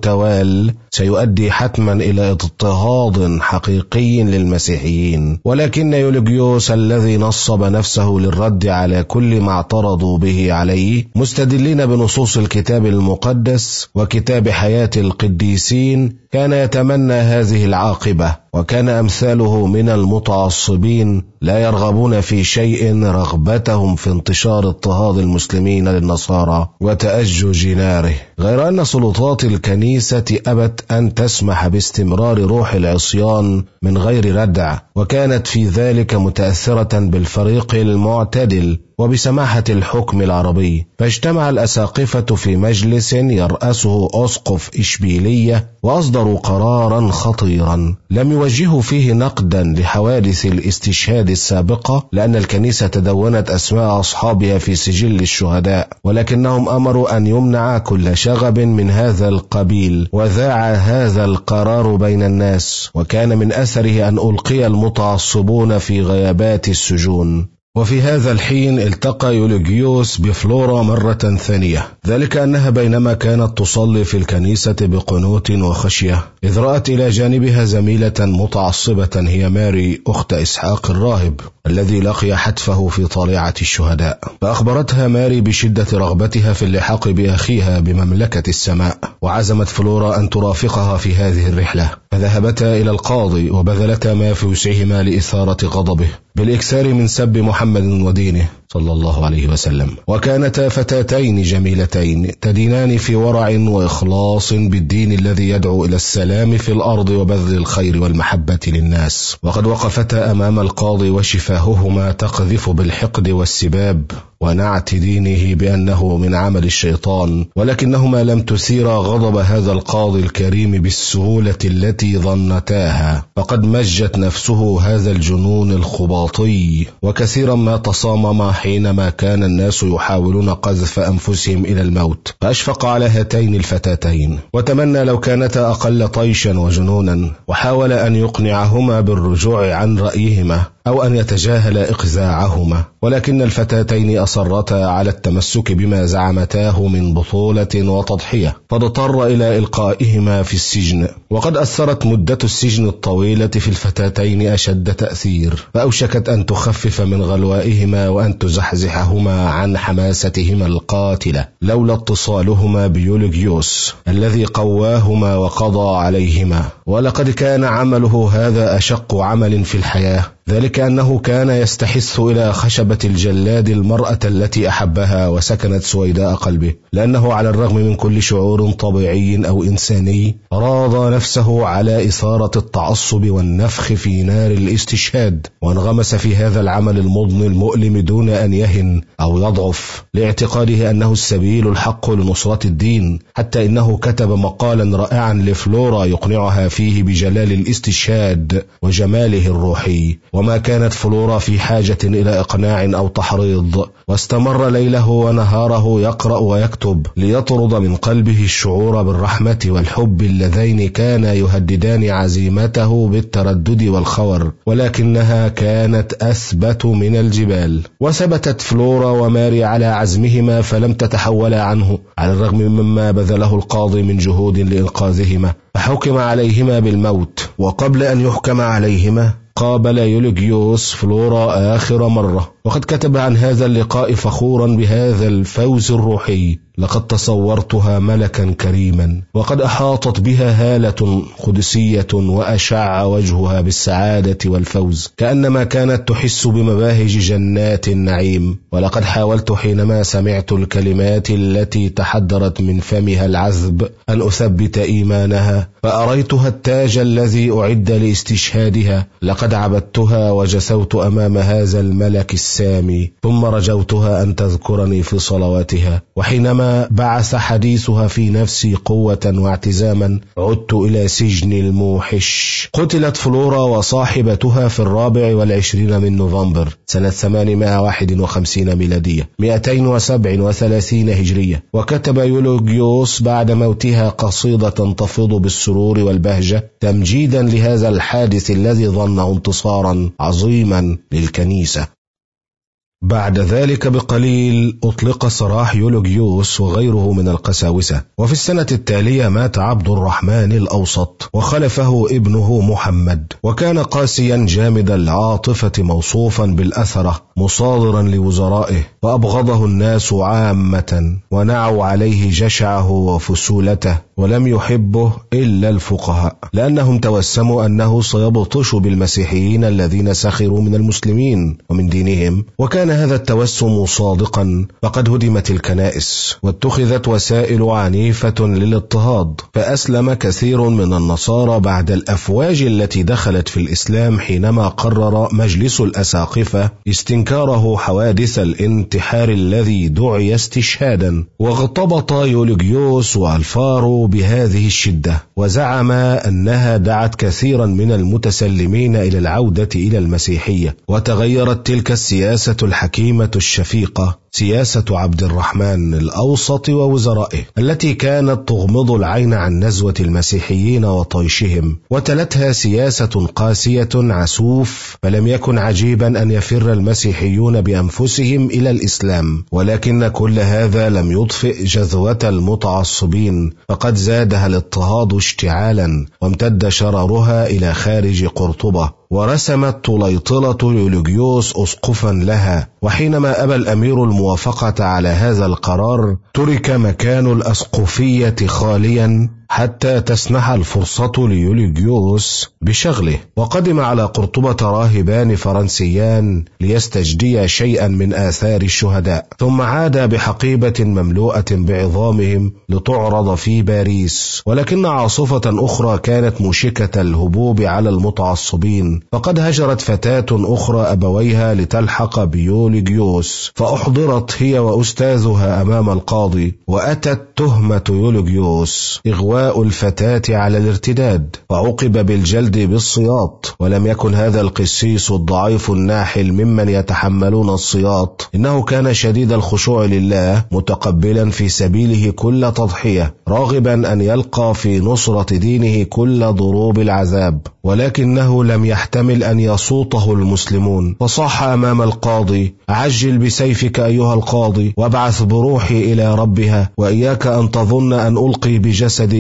S1: متوال سيؤدي حتما إلى اضطهاد حقيقي للمسيحيين. ولكن يوليجيوس الذي نصب نفسه للرد على كل ما اعترضوا به عليه، مستدلين بنصوص الكتاب المقدس وكتاب حياة القديسين، كان يتمنى هذه العاقبة، وكان أمثاله من المتعصبين لا يرغبون في شيء رغبتهم في انتشار اضطهاد المسلمين للنصارى وتأجج ناره، غير أن سلطات الكنيسة أبت أن تسمح باستمرار روح العصيان من غير ردع، وكانت في ذلك متأثرة بالفريق المعتدل وبسماحة الحكم العربي. فاجتمع الأساقفة في مجلس يرأسه أسقف إشبيلية، وأصدروا قرارا خطيرا لم يوجهوا فيه نقدا لحوادث الاستشهاد السابقة، لأن الكنيسة تدونت أسماء أصحابها في سجل الشهداء، ولكنهم أمروا أن يمنع كل شغب من هذا القبيل. وذاع هذا القرار بين الناس، وكان من أثره أن ألقي المتعصبون في غيابات السجون. وفي هذا الحين التقى يوليجيوس بفلورا مرة ثانية، ذلك أنها بينما كانت تصلي في الكنيسة بقنوت وخشية، إذ رأت إلى جانبها زميلة متعصبة هي ماري أخت إسحاق الراهب الذي لقي حتفه في طليعة الشهداء. فأخبرتها ماري بشدة رغبتها في اللحاق بأخيها بمملكة السماء، وعزمت فلورا أن ترافقها في هذه الرحلة، فذهبتا إلى القاضي وبذلتا ما في وسعهما لإثارة غضبه بالإكثار من سب محمد ودينه صلى الله عليه وسلم. وكانتا فتاتين جميلتين تدينان في ورع وإخلاص بالدين الذي يدعو إلى السلام في الأرض وبذل الخير والمحبة للناس، وقد وقفتا أمام القاضي وشفاههما تقذف بالحقد والسباب ونعت دينه بأنه من عمل الشيطان، ولكنهما لم تثيرا غضب هذا القاضي الكريم بالسهولة التي ظنتاها، فقد مجت نفسه هذا الجنون الخباطي، وكثيرا ما تصامم حينما كان الناس يحاولون قذف أنفسهم إلى الموت، فأشفق على هاتين الفتاتين وتمنى لو كانتا أقل طيشا وجنونا، وحاول أن يقنعهما بالرجوع عن رأيهما أو أن يتجاهل إقزاعهما، ولكن الفتاتين أصرتا على التمسك بما زعمتاه من بطولة وتضحية، فاضطر إلى إلقائهما في السجن. وقد أثرت مدة السجن الطويلة في الفتاتين أشد تأثير، فأوشكت أن تخفف من غلوائهما وأن تزحزحهما عن حماستهما القاتلة، لولا اتصالهما بيوليجيوس الذي قواهما وقضى عليهما. ولقد كان عمله هذا أشق عمل في الحياة، ذلك أنه كان يستحث إلى خشبة الجلاد المرأة التي أحبها وسكنت سويداء قلبه، لأنه على الرغم من كل شعور طبيعي أو إنساني راض نفسه على إثارة التعصب والنفخ في نار الاستشهاد، وانغمس في هذا العمل المضن المؤلم دون أن يهن أو يضعف، لاعتقاده أنه السبيل الحق لنصرة الدين، حتى إنه كتب مقالا رائعا لفلورا يقنعها فيه بجلال الاستشهاد وجماله الروحي. وما كانت فلورا في حاجة إلى إقناع أو تحريض، واستمر ليله ونهاره يقرأ ويكتب ليطرد من قلبه الشعور بالرحمة والحب اللذين كانا يهددان عزيمته بالتردد والخور، ولكنها كانت أثبت من الجبال. وثبتت فلورا وماري على عزمهما فلم تتحولا عنه، على الرغم مما بذله القاضي من جهود لإنقاذهما، فحكم عليهما بالموت. وقبل أن يحكم عليهما قابل يوليجيوس فلورا آخر مرة، وقد كتب عن هذا اللقاء فخورا بهذا الفوز الروحي: لقد تصورتها ملكا كريما، وقد أحاطت بها هالة قدسية وأشع وجهها بالسعادة والفوز، كأنما كانت تحس بمباهج جنات النعيم. ولقد حاولت حينما سمعت الكلمات التي تحدرت من فمها العذب أن أثبت إيمانها، فأريتها التاج الذي أعد لاستشهادها. لقد عبدتها وجثوت أمام هذا الملك السامي، ثم رجوتها أن تذكرني في صلواتها. وحينما بعث حديثها في نفسي قوة واعتزاما عدت إلى سجن الموحش. قتلت فلورا وصاحبتها في الرابع والعشرين من نوفمبر سنة ثمانمائة وواحد وخمسين ميلادية مئتين وسبع وثلاثين هجرية. وكتب يوليجيوس بعد موتها قصيدة تفيض بالسرور والبهجة تمجيدا لهذا الحادث الذي ظنه انتصارا عظيما للكنيسة. بعد ذلك بقليل أطلق سراح يوليجيوس وغيره من القساوسة، وفي السنة التالية مات عبد الرحمن الأوسط وخلفه ابنه محمد، وكان قاسيا جامد العاطفة موصوفا بالأثرة مصادرا لوزرائه، وأبغضه الناس عامة ونعوا عليه جشعه وفسولته، ولم يحبه إلا الفقهاء، لأنهم توسموا أنه سيبطش بالمسيحيين الذين سخروا من المسلمين ومن دينهم. وكان هذا التوسم صادقا، فقد هدمت الكنائس واتخذت وسائل عنيفة للاضطهاد، فأسلم كثير من النصارى بعد الأفواج التي دخلت في الإسلام حينما قرر مجلس الأساقفة استنكاره حوادث الانتحار الذي دعي استشهادا. واغتبط يوليجيوس والفارو بهذه الشدة، وزعم أنها دعت كثيرا من المتسلمين إلى العودة إلى المسيحية، وتغيرت تلك السياسة الحكيمة الشفيقة، سياسة عبد الرحمن الأوسط ووزرائه، التي كانت تغمض العين عن نزوة المسيحيين وطيشهم، وتلتها سياسة قاسية عسوف. فلم يكن عجيبا أن يفر المسيحيون بأنفسهم إلى الإسلام، ولكن كل هذا لم يطفئ جذوة المتعصبين، فقد زادها الاضطهاد اشتعالا، وامتد شررها إلى خارج قرطبة، ورسمت طليطلة يوليجيوس أسقفا لها. وحينما أبى الأمير الموافقة على هذا القرار ترك مكان الأسقفية خاليا حتى تسنح الفرصة ليوليجيوس بشغله. وقدم على قرطبة راهبان فرنسيان ليستجديا شيئا من آثار الشهداء، ثم عاد بحقيبة مملوءة بعظامهم لتعرض في باريس. ولكن عاصفة أخرى كانت مشكة الهبوب على المتعصبين، فقد هجرت فتاة أخرى أبويها لتلحق بيوليجيوس، فأحضرت هي وأستاذها أمام القاضي، وأتت تهمة يوليجيوس إغواء الفتاة على الارتداد، وعوقب بالجلد بالسياط. ولم يكن هذا القسيس الضعيف الناحل ممن يتحملون السياط، إنه كان شديد الخشوع لله، متقبلا في سبيله كل تضحية، راغبا أن يلقى في نصرة دينه كل ضروب العذاب، ولكنه لم يحتمل أن يصوته المسلمون، فصاح أمام القاضي: عجل بسيفك أيها القاضي، وابعث بروحي إلى ربها، وإياك أن تظن أن ألقي بجسدي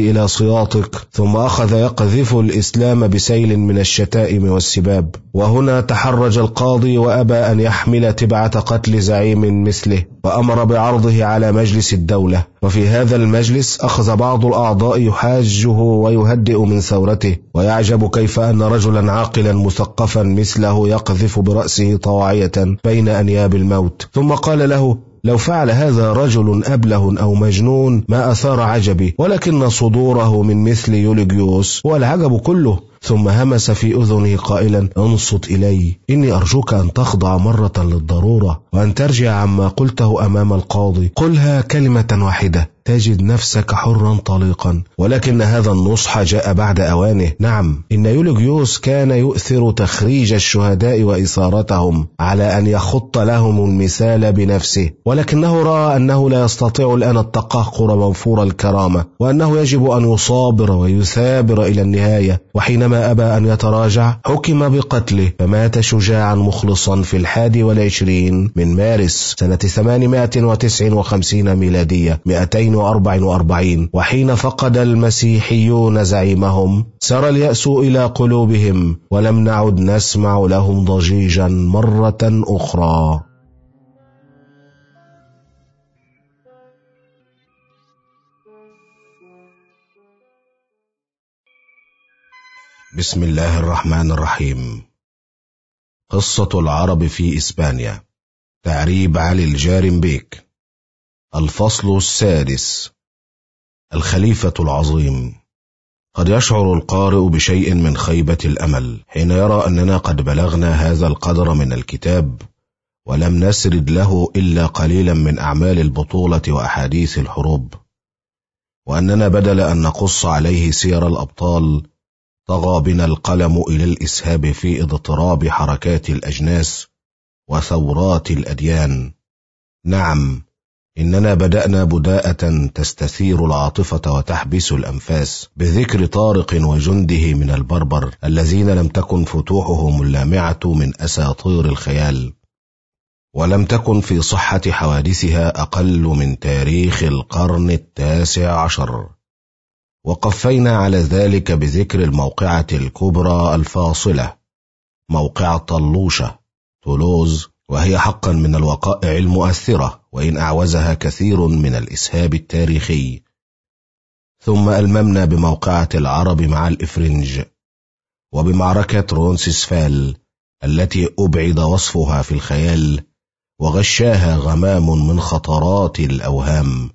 S1: إلى صياطك، ثم أخذ يقذف الإسلام بسيل من الشتائم والسباب. وهنا تحرج القاضي وأبى أن يحمل تبعة قتل زعيم مثله، وأمر بعرضه على مجلس الدولة. وفي هذا المجلس أخذ بعض الأعضاء يحاجه ويهدئ من ثورته، ويعجب كيف أن رجلا عاقلا مثقفا مثله يقذف برأسه طواعية بين أنياب الموت. ثم قال له: لو فعل هذا رجل أبله أو مجنون ما أثار عجبي، ولكن صدوره من مثل يوليجيوس هو العجب كله. ثم همس في أذنه قائلا: انصت إلي، إني أرجوك أن تخضع مرة للضرورة وأن ترجع عما قلته أمام القاضي. قلها كلمة واحدة تجد نفسك حرا طليقا. ولكن هذا النصح جاء بعد أوانه. نعم، إن يوليجيوس كان يؤثر تخريج الشهداء وإثارتهم على أن يخط لهم المثال بنفسه، ولكنه رأى أنه لا يستطيع الآن التقهقر منفور الكرامة، وأنه يجب أن يصابر ويثابر إلى النهاية. وحينما أبى أن يتراجع حكم بقتله، فمات شجاعا مخلصا في الحادي والعشرين من مارس سنة ثمانمائة وتسعة وخمسين ميلادية مئتين وأربعة وأربعين. وحين فقد المسيحيون زعيمهم سار اليأس إلى قلوبهم، ولم نعد نسمع لهم ضجيجا مرة أخرى. بسم الله الرحمن الرحيم. قصة العرب في إسبانيا، تعريب علي الجارم بيك. الفصل السادس. الخليفة العظيم. قد يشعر القارئ بشيء من خيبة الأمل حين يرى أننا قد بلغنا هذا القدر من الكتاب ولم نسرد له إلا قليلا من أعمال البطولة وأحاديث الحروب، وأننا بدل أن نقص عليه سير الأبطال طغى بنا القلم إلى الإسهاب في اضطراب حركات الأجناس وثورات الأديان. نعم، إننا بدأنا بداءة تستثير العاطفة وتحبس الأنفاس بذكر طارق وجنده من البربر الذين لم تكن فتوحهم اللامعة من أساطير الخيال، ولم تكن في صحة حوادثها أقل من تاريخ القرن التاسع عشر. وقفينا على ذلك بذكر الموقعة الكبرى الفاصلة، موقعة طلوشة تولوز، وهي حقا من الوقائع المؤثرة وإن أعوزها كثير من الإسهاب التاريخي. ثم ألممنا بموقعة العرب مع الإفرنج، وبمعركة رونسيسفال التي أبعد وصفها في الخيال وغشاها غمام من خطرات الأوهام.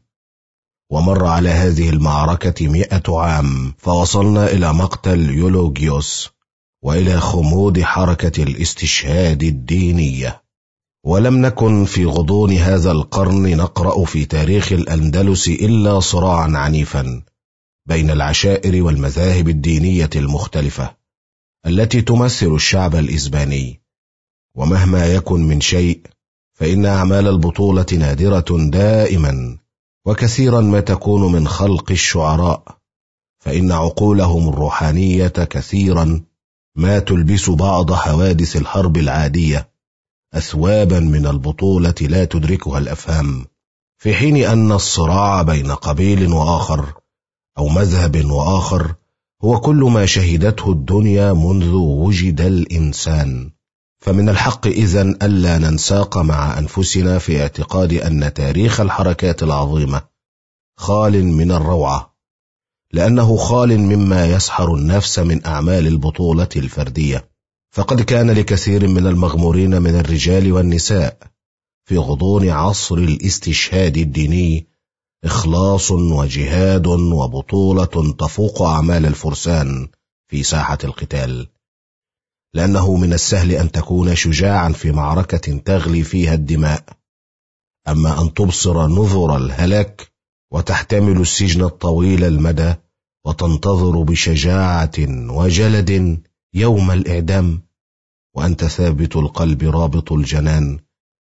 S1: ومر على هذه المعركة مئة عام فوصلنا إلى مقتل يوليجيوس وإلى خمود حركة الاستشهاد الدينية. ولم نكن في غضون هذا القرن نقرأ في تاريخ الأندلس إلا صراعا عنيفا بين العشائر والمذاهب الدينية المختلفة التي تمثل الشعب الإسباني. ومهما يكن من شيء فإن أعمال البطولة نادرة دائما، وكثيرا ما تكون من خلق الشعراء، فإن عقولهم الروحانية كثيرا ما تلبس بعض حوادث الحرب العادية أثوابا من البطولة لا تدركها الأفهام، في حين أن الصراع بين قبيل وآخر أو مذهب وآخر هو كل ما شهدته الدنيا منذ وجد الإنسان. فمن الحق إذن ألا ننساق مع أنفسنا في اعتقاد أن تاريخ الحركات العظيمة خال من الروعة، لأنه خال مما يسحر النفس من أعمال البطولة الفردية. فقد كان لكثير من المغمورين من الرجال والنساء في غضون عصر الاستشهاد الديني إخلاص وجهاد وبطولة تفوق أعمال الفرسان في ساحة القتال، لأنه من السهل أن تكون شجاعا في معركة تغلي فيها الدماء، أما أن تبصر نذر الهلاك وتحتمل السجن الطويل المدى وتنتظر بشجاعة وجلد يوم الإعدام وأنت ثابت القلب رابط الجنان،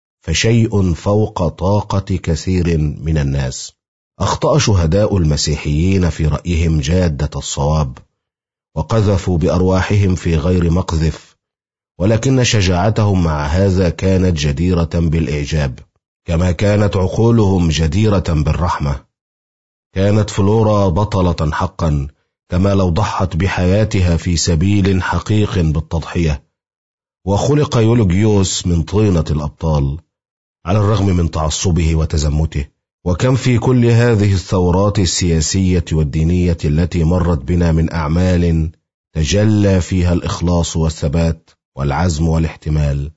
S1: فشيء فوق طاقة كثير من الناس. أخطأ شهداء المسيحيين في رأيهم جادة الصواب وقذفوا بأرواحهم في غير مقذف، ولكن شجاعتهم مع هذا كانت جديرة بالإعجاب، كما كانت عقولهم جديرة بالرحمة. كانت فلورا بطلة حقا، كما لو ضحت بحياتها في سبيل حقيق بالتضحية. وخلق يولوجيوس من طينة الأبطال على الرغم من تعصبه وتزمته. وكم في كل هذه الثورات السياسية والدينية التي مرت بنا من أعمال تجلى فيها الإخلاص والثبات والعزم والاحتمال،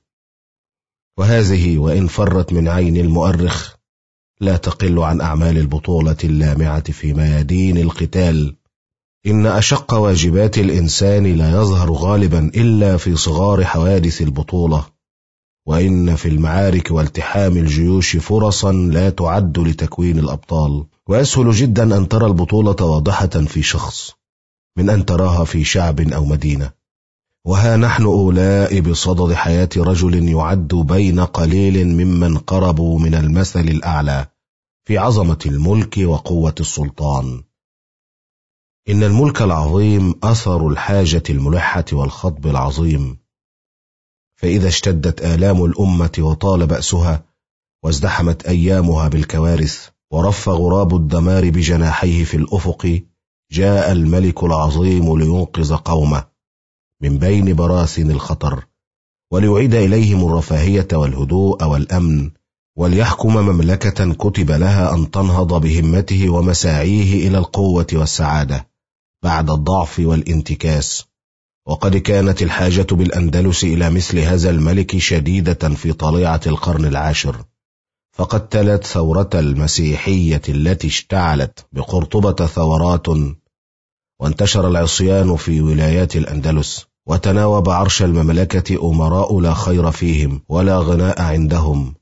S1: وهذه وإن فرت من عين المؤرخ لا تقل عن أعمال البطولة اللامعة في ميادين القتال. إن أشق واجبات الإنسان لا يظهر غالبا إلا في صغار حوادث البطولة، وإن في المعارك والتحام الجيوش فرصا لا تعد لتكوين الأبطال. وأسهل جدا أن ترى البطولة واضحة في شخص من أن تراها في شعب أو مدينة. وها نحن أولاء بصدد حياة رجل يعد بين قليل ممن قربوا من المثل الأعلى في عظمة الملك وقوة السلطان. إن الملك العظيم أثر الحاجة الملحة والخطب العظيم، فإذا اشتدت آلام الأمة وطال بأسها وازدحمت أيامها بالكوارث ورف غراب الدمار بجناحيه في الأفق، جاء الملك العظيم لينقذ قومه من بين براثن الخطر، وليعيد إليهم الرفاهية والهدوء والأمن، وليحكم مملكة كتب لها أن تنهض بهمته ومساعيه إلى القوة والسعادة بعد الضعف والانتكاس. وقد كانت الحاجة بالأندلس إلى مثل هذا الملك شديدة في طليعة القرن العاشر، فقد تلت ثورة المسيحية التي اشتعلت بقرطبة ثورات، وانتشر العصيان في ولايات الأندلس، وتناوب عرش المملكة أمراء لا خير فيهم ولا غناء عندهم.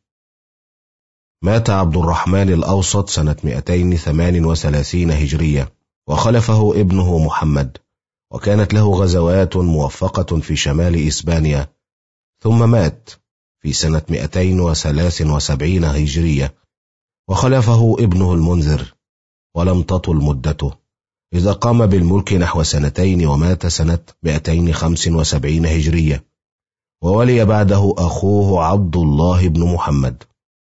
S1: مات عبد الرحمن الأوسط سنة مئتين وثمان وثلاثين هجرية، وخلفه ابنه محمد، وكانت له غزوات موفقة في شمال إسبانيا، ثم مات في سنة مئتين وثلاث وسبعين هجرية، وخلفه ابنه المنذر، ولم تطل مدته إذا قام بالملك نحو سنتين، ومات سنة مئتين وخمس وسبعين هجرية، وولي بعده أخوه عبد الله بن محمد.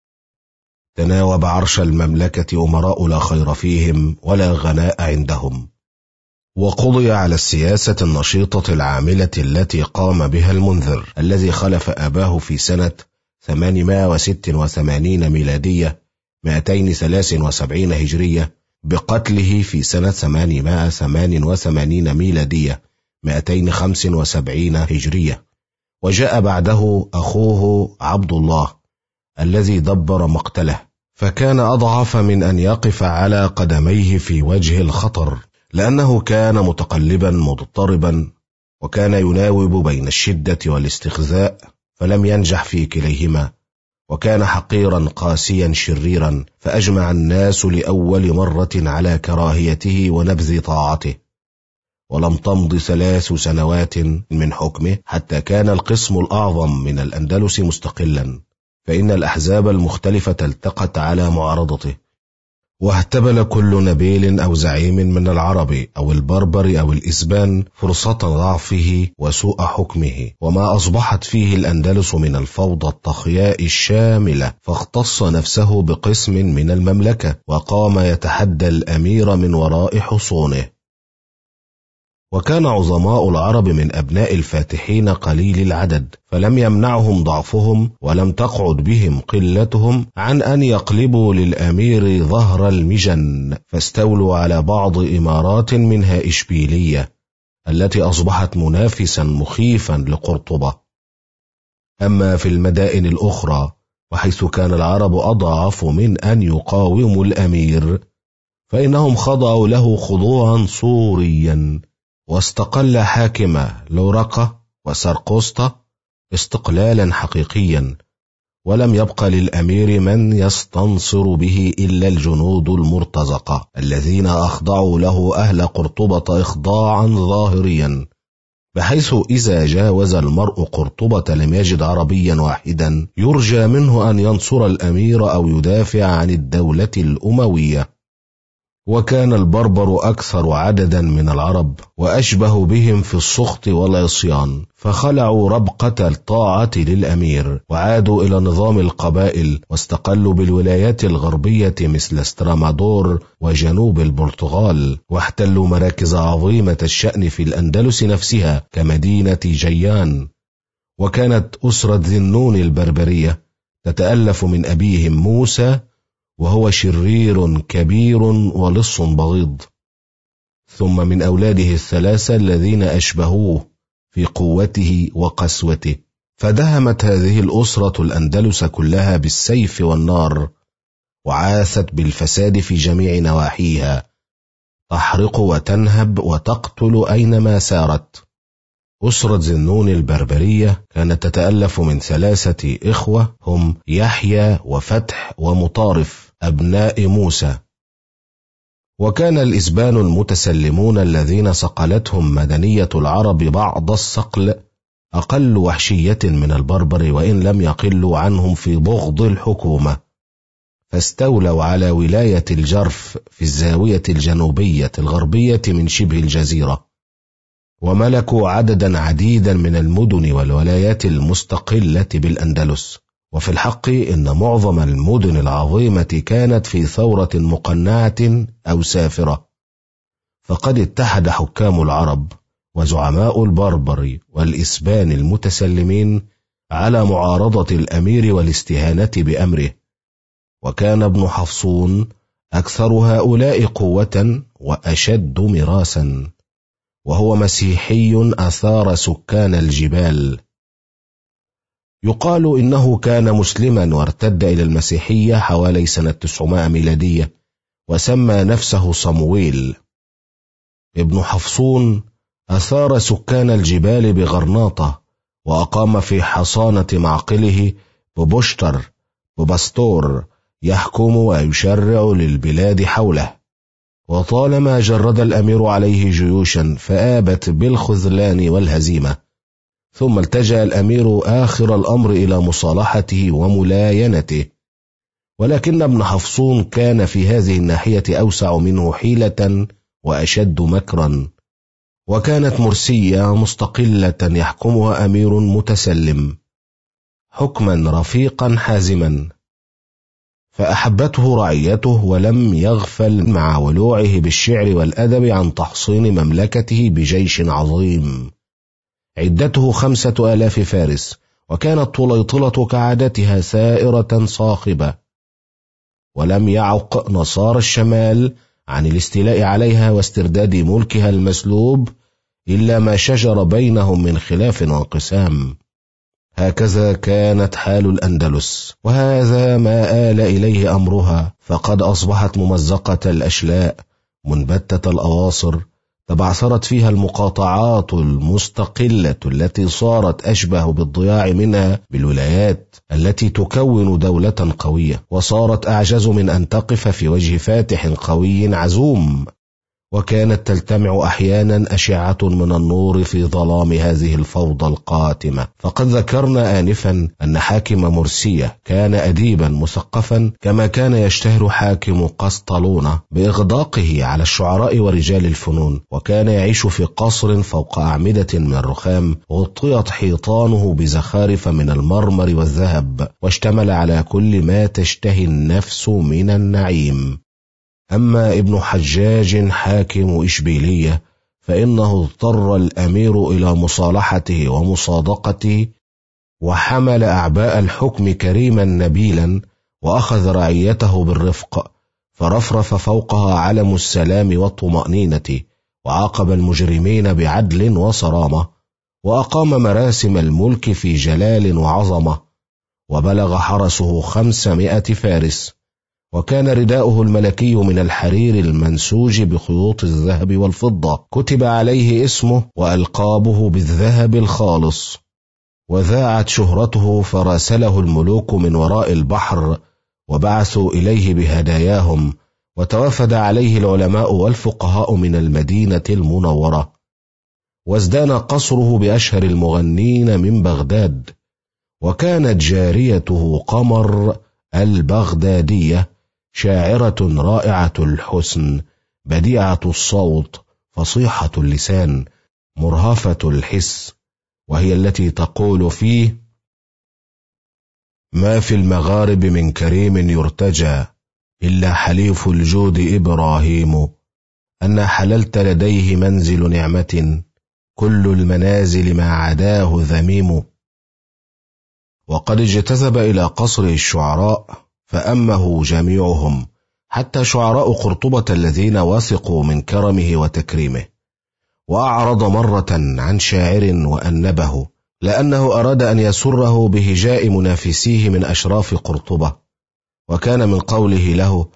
S1: تناوب عرش المملكة أمراء لا خير فيهم ولا غناء عندهم، وقضي على السياسة النشيطة العاملة التي قام بها المنذر الذي خلف أباه في سنة ثمانمائة وستة وثمانين ميلادية مئتين وثلاث وسبعين هجرية بقتله في سنة ثمانمائة وثمان وثمانين ميلادية مئتين وخمس وسبعين هجرية. وجاء بعده أخوه عبد الله الذي دبر مقتله، فكان أضعف من أن يقف على قدميه في وجه الخطر، لأنه كان متقلبا مضطربا، وكان يناوب بين الشدة والاستخزاء، فلم ينجح في كليهما، وكان حقيرا قاسيا شريرا، فأجمع الناس لأول مرة على كراهيته ونبذ طاعته. ولم تمض ثلاث سنوات من حكمه حتى كان القسم الأعظم من الأندلس مستقلا، فإن الأحزاب المختلفة التقت على معارضته، واهتبل كل نبيل أو زعيم من العرب أو البربر أو الإسبان فرصة ضعفه وسوء حكمه، وما أصبحت فيه الأندلس من الفوضى الطخياء الشاملة، فاختص نفسه بقسم من المملكة، وقام يتحدى الأمير من وراء حصونه. وكان عظماء العرب من أبناء الفاتحين قليل العدد، فلم يمنعهم ضعفهم ولم تقعد بهم قلتهم عن أن يقلبوا للأمير ظهر المجن، فاستولوا على بعض إمارات منها إشبيلية التي أصبحت منافسا مخيفا لقرطبة. أما في المدائن الأخرى وحيث كان العرب أضعف من أن يقاوموا الأمير، فإنهم خضعوا له خضوعا صوريا، واستقل حاكم لورقة وسرقسطة استقلالا حقيقيا، ولم يبق للأمير من يستنصر به إلا الجنود المرتزقة الذين أخضعوا له أهل قرطبة إخضاعا ظاهريا، بحيث إذا جاوز المرء قرطبة لم يجد عربيا واحدا يرجى منه أن ينصر الأمير أو يدافع عن الدولة الأموية. وكان البربر أكثر عددا من العرب وأشبه بهم في السخط والعصيان، فخلعوا ربقة الطاعة للأمير وعادوا إلى نظام القبائل، واستقلوا بالولايات الغربية مثل استرامادور وجنوب البرتغال، واحتلوا مراكز عظيمة الشأن في الأندلس نفسها كمدينة جيان. وكانت أسرة ذي النون البربرية تتألف من أبيهم موسى، وهو شرير كبير ولص بغيض، ثم من أولاده الثلاثة الذين أشبهوه في قوته وقسوته، فدهمت هذه الأسرة الأندلس كلها بالسيف والنار، وعاثت بالفساد في جميع نواحيها، تحرق وتنهب وتقتل أينما سارت. أسرة ذي النون البربرية كانت تتألف من ثلاثة إخوة هم يحيى وفتح ومطارف أبناء موسى. وكان الإسبان المتسلمون الذين صقلتهم مدنية العرب بعض الصقل أقل وحشية من البربر، وإن لم يقلوا عنهم في بغض الحكومة، فاستولوا على ولاية الجرف في الزاوية الجنوبية الغربية من شبه الجزيرة، وملكوا عددا عديدا من المدن والولايات المستقلة بالأندلس. وفي الحق إن معظم المدن العظيمة كانت في ثورة مقنعة أو سافرة، فقد اتحد حكام العرب وزعماء البربر والإسبان المتسلمين على معارضة الأمير والاستهانة بأمره، وكان ابن حفصون أكثر هؤلاء قوة وأشد مراسا، وهو مسيحي أثار سكان الجبال. يقال إنه كان مسلما وارتد إلى المسيحية حوالي سنة تسعمائة ميلادية، وسمى نفسه صمويل. ابن حفصون أثار سكان الجبال بغرناطة، وأقام في حصانة معقله ببشتر ببستور يحكم ويشرع للبلاد حوله. وطالما جرد الأمير عليه جيوشا فآبت بالخذلان والهزيمة، ثم التجأ الأمير آخر الأمر إلى مصالحته وملاينته، ولكن ابن حفصون كان في هذه الناحية أوسع منه حيلة وأشد مكرا. وكانت مرسية مستقلة يحكمها أمير متسلم حكما رفيقا حازما، فأحبته رعيته، ولم يغفل مع ولوعه بالشعر والأدب عن تحصين مملكته بجيش عظيم عدته خمسة آلاف فارس. وكانت طليطلة كعادتها ثائرة صاخبة، ولم يعق نصارى الشمال عن الاستيلاء عليها واسترداد ملكها المسلوب إلا ما شجر بينهم من خلاف وانقسام. هكذا كانت حال الأندلس، وهذا ما آل إليه أمرها، فقد أصبحت ممزقة الأشلاء منبتة الأواصر، تبعثرت فيها المقاطعات المستقلة التي صارت أشبه بالضياع منها بالولايات التي تكون دولة قوية، وصارت أعجز من أن تقف في وجه فاتح قوي عزوم. وكانت تلتمع أحيانا أشعة من النور في ظلام هذه الفوضى القاتمة. فقد ذكرنا آنفا أن حاكم مرسية كان أديبا مثقفا، كما كان يشتهر حاكم قسطلونة بإغداقه على الشعراء ورجال الفنون، وكان يعيش في قصر فوق أعمدة من الرخام غطيت حيطانه بزخارف من المرمر والذهب، واشتمل على كل ما تشتهي النفس من النعيم. أما ابن حجاج حاكم إشبيلية فإنه اضطر الأمير إلى مصالحته ومصادقته، وحمل أعباء الحكم كريما نبيلا، وأخذ رعيته بالرفق، فرفرف فوقها علم السلام والطمأنينة، وعاقب المجرمين بعدل وصرامة، وأقام مراسم الملك في جلال وعظمة، وبلغ حرسه خمسمائة فارس، وكان رداؤه الملكي من الحرير المنسوج بخيوط الذهب والفضة، كتب عليه اسمه وألقابه بالذهب الخالص، وذاعت شهرته فراسله الملوك من وراء البحر وبعثوا إليه بهداياهم، وتوافد عليه العلماء والفقهاء من المدينة المنورة، وازدان قصره بأشهر المغنين من بغداد. وكانت جاريته قمر البغدادية شاعرة رائعة الحسن بديعة الصوت فصيحة اللسان مرهفة الحس، وهي التي تقول فيه: ما في المغارب من كريم يرتجى إلا حليف الجود إبراهيم، أن حللت لديه منزل نعمة كل المنازل ما عداه ذميم. وقد اجتذب إلى قصره الشعراء فأمه جميعهم، حتى شعراء قرطبة الذين وثقوا من كرمه وتكريمه، وأعرض مرة عن شاعر وأنبه، لأنه أراد أن يسره بهجاء منافسيه من أشراف قرطبة، وكان من قوله له: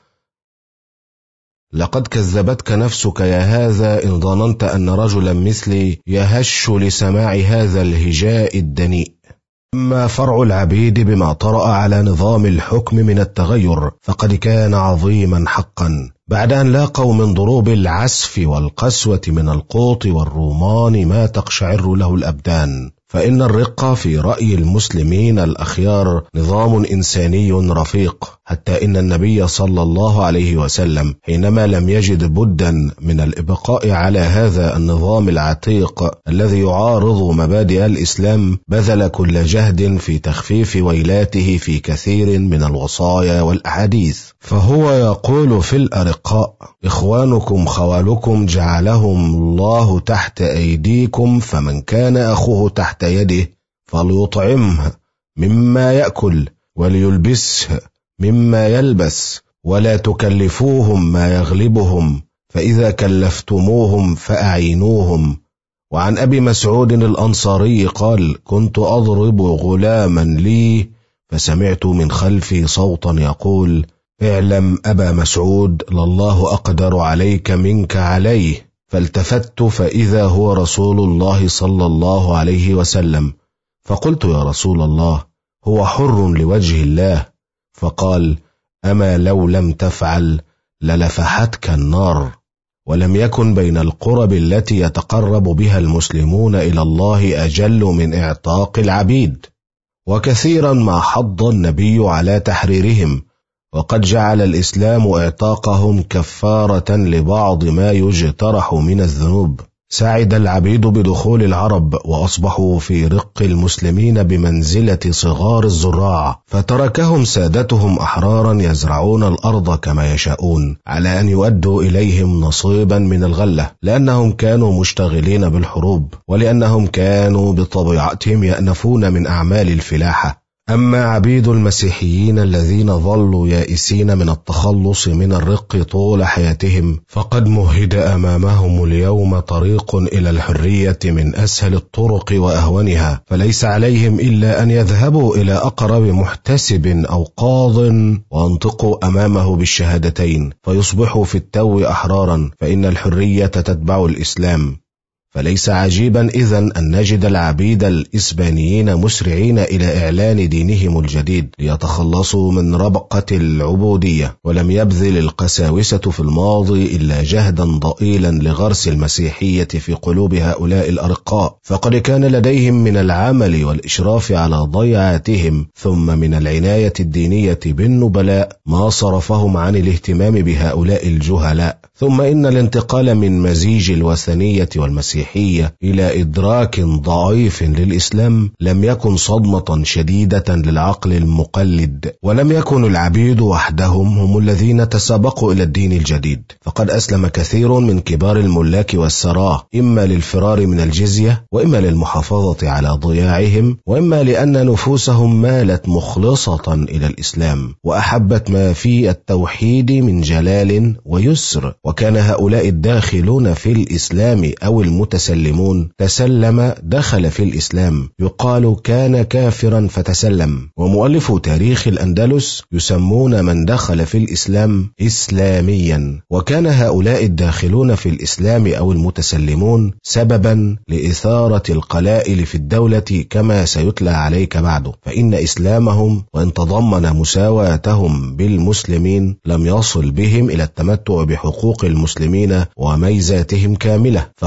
S1: لقد كذبتك نفسك يا هذا إن ظننت أن رجلا مثلي يهش لسماع هذا الهجاء الدنيء. أما فرع العبيد بما طرأ على نظام الحكم من التغير فقد كان عظيما حقا، بعد أن لاقوا من ضروب العسف والقسوة من القوط والرومان ما تقشعر له الأبدان. فإن الرق في رأي المسلمين الأخيار نظام إنساني رفيق، حتى إن النبي صلى الله عليه وسلم حينما لم يجد بدا من الإبقاء على هذا النظام العتيق الذي يعارض مبادئ الإسلام بذل كل جهد في تخفيف ويلاته في كثير من الوصايا والأحاديث. فهو يقول في الأرقاء: إخوانكم خوالكم جعلهم الله تحت أيديكم، فمن كان أخوه تحت يده فليطعمه مما يأكل وليلبسه مما يلبس، ولا تكلفوهم ما يغلبهم، فإذا كلفتموهم فأعينوهم. وعن أبي مسعود الأنصاري قال: كنت أضرب غلاما لي فسمعت من خلفي صوتا يقول: اعلم أبا مسعود لله أقدر عليك منك عليه. فالتفت فإذا هو رسول الله صلى الله عليه وسلم، فقلت: يا رسول الله، هو حر لوجه الله. فقال: أما لو لم تفعل للفحتك النار. ولم يكن بين القرب التي يتقرب بها المسلمون إلى الله أجل من إعتاق العبيد، وكثيرا ما حض النبي على تحريرهم، وقد جعل الإسلام إعتاقهم كفارة لبعض ما يجترح من الذنوب. سعد العبيد بدخول العرب، وأصبحوا في رق المسلمين بمنزلة صغار الزراع، فتركهم سادتهم أحرارا يزرعون الأرض كما يشاءون، على أن يؤدوا إليهم نصيبا من الغلة، لأنهم كانوا مشتغلين بالحروب، ولأنهم كانوا بطبيعتهم يأنفون من أعمال الفلاحة. أما عبيد المسيحيين الذين ظلوا يائسين من التخلص من الرق طول حياتهم، فقد مهد أمامهم اليوم طريق إلى الحرية من أسهل الطرق وأهونها، فليس عليهم إلا أن يذهبوا إلى أقرب محتسب أو قاض وانطقوا أمامه بالشهادتين، فيصبحوا في التو أحرارا، فإن الحرية تتبع الإسلام. فليس عجيبا إذن أن نجد العبيد الإسبانيين مسرعين إلى إعلان دينهم الجديد ليتخلصوا من ربقة العبودية، ولم يبذل القساوسة في الماضي إلا جهدا ضئيلا لغرس المسيحية في قلوب هؤلاء الأرقاء، فقد كان لديهم من العمل والإشراف على ضيعاتهم ثم من العناية الدينية بالنبلاء ما صرفهم عن الاهتمام بهؤلاء الجهلاء. ثم إن الانتقال من مزيج الوثنية والمسيحية إلى إدراك ضعيف للإسلام لم يكن صدمة شديدة للعقل المقلد، ولم يكن العبيد وحدهم هم الذين تسابقوا إلى الدين الجديد، فقد أسلم كثير من كبار الملاك والسراة، إما للفرار من الجزية، وإما للمحافظة على ضياعهم، وإما لأن نفوسهم مالت مخلصة إلى الإسلام وأحبت ما في التوحيد من جلال ويسر. وكان هؤلاء الداخلون في الإسلام أو المتسلمون تسلم دخل في الإسلام، يقال كان كافرا فتسلم. ومؤلف تاريخ الأندلس يسمون من دخل في الإسلام إسلاميا، وكان هؤلاء الداخلون في الإسلام أو المتسلمون سببا لإثارة القلائل في الدولة كما سيتلى عليك بعده، فإن إسلامهم وإن تضمن مساواتهم بالمسلمين لم يصل بهم إلى التمتع بحقوق المسلمين وميزاتهم كاملة، فقد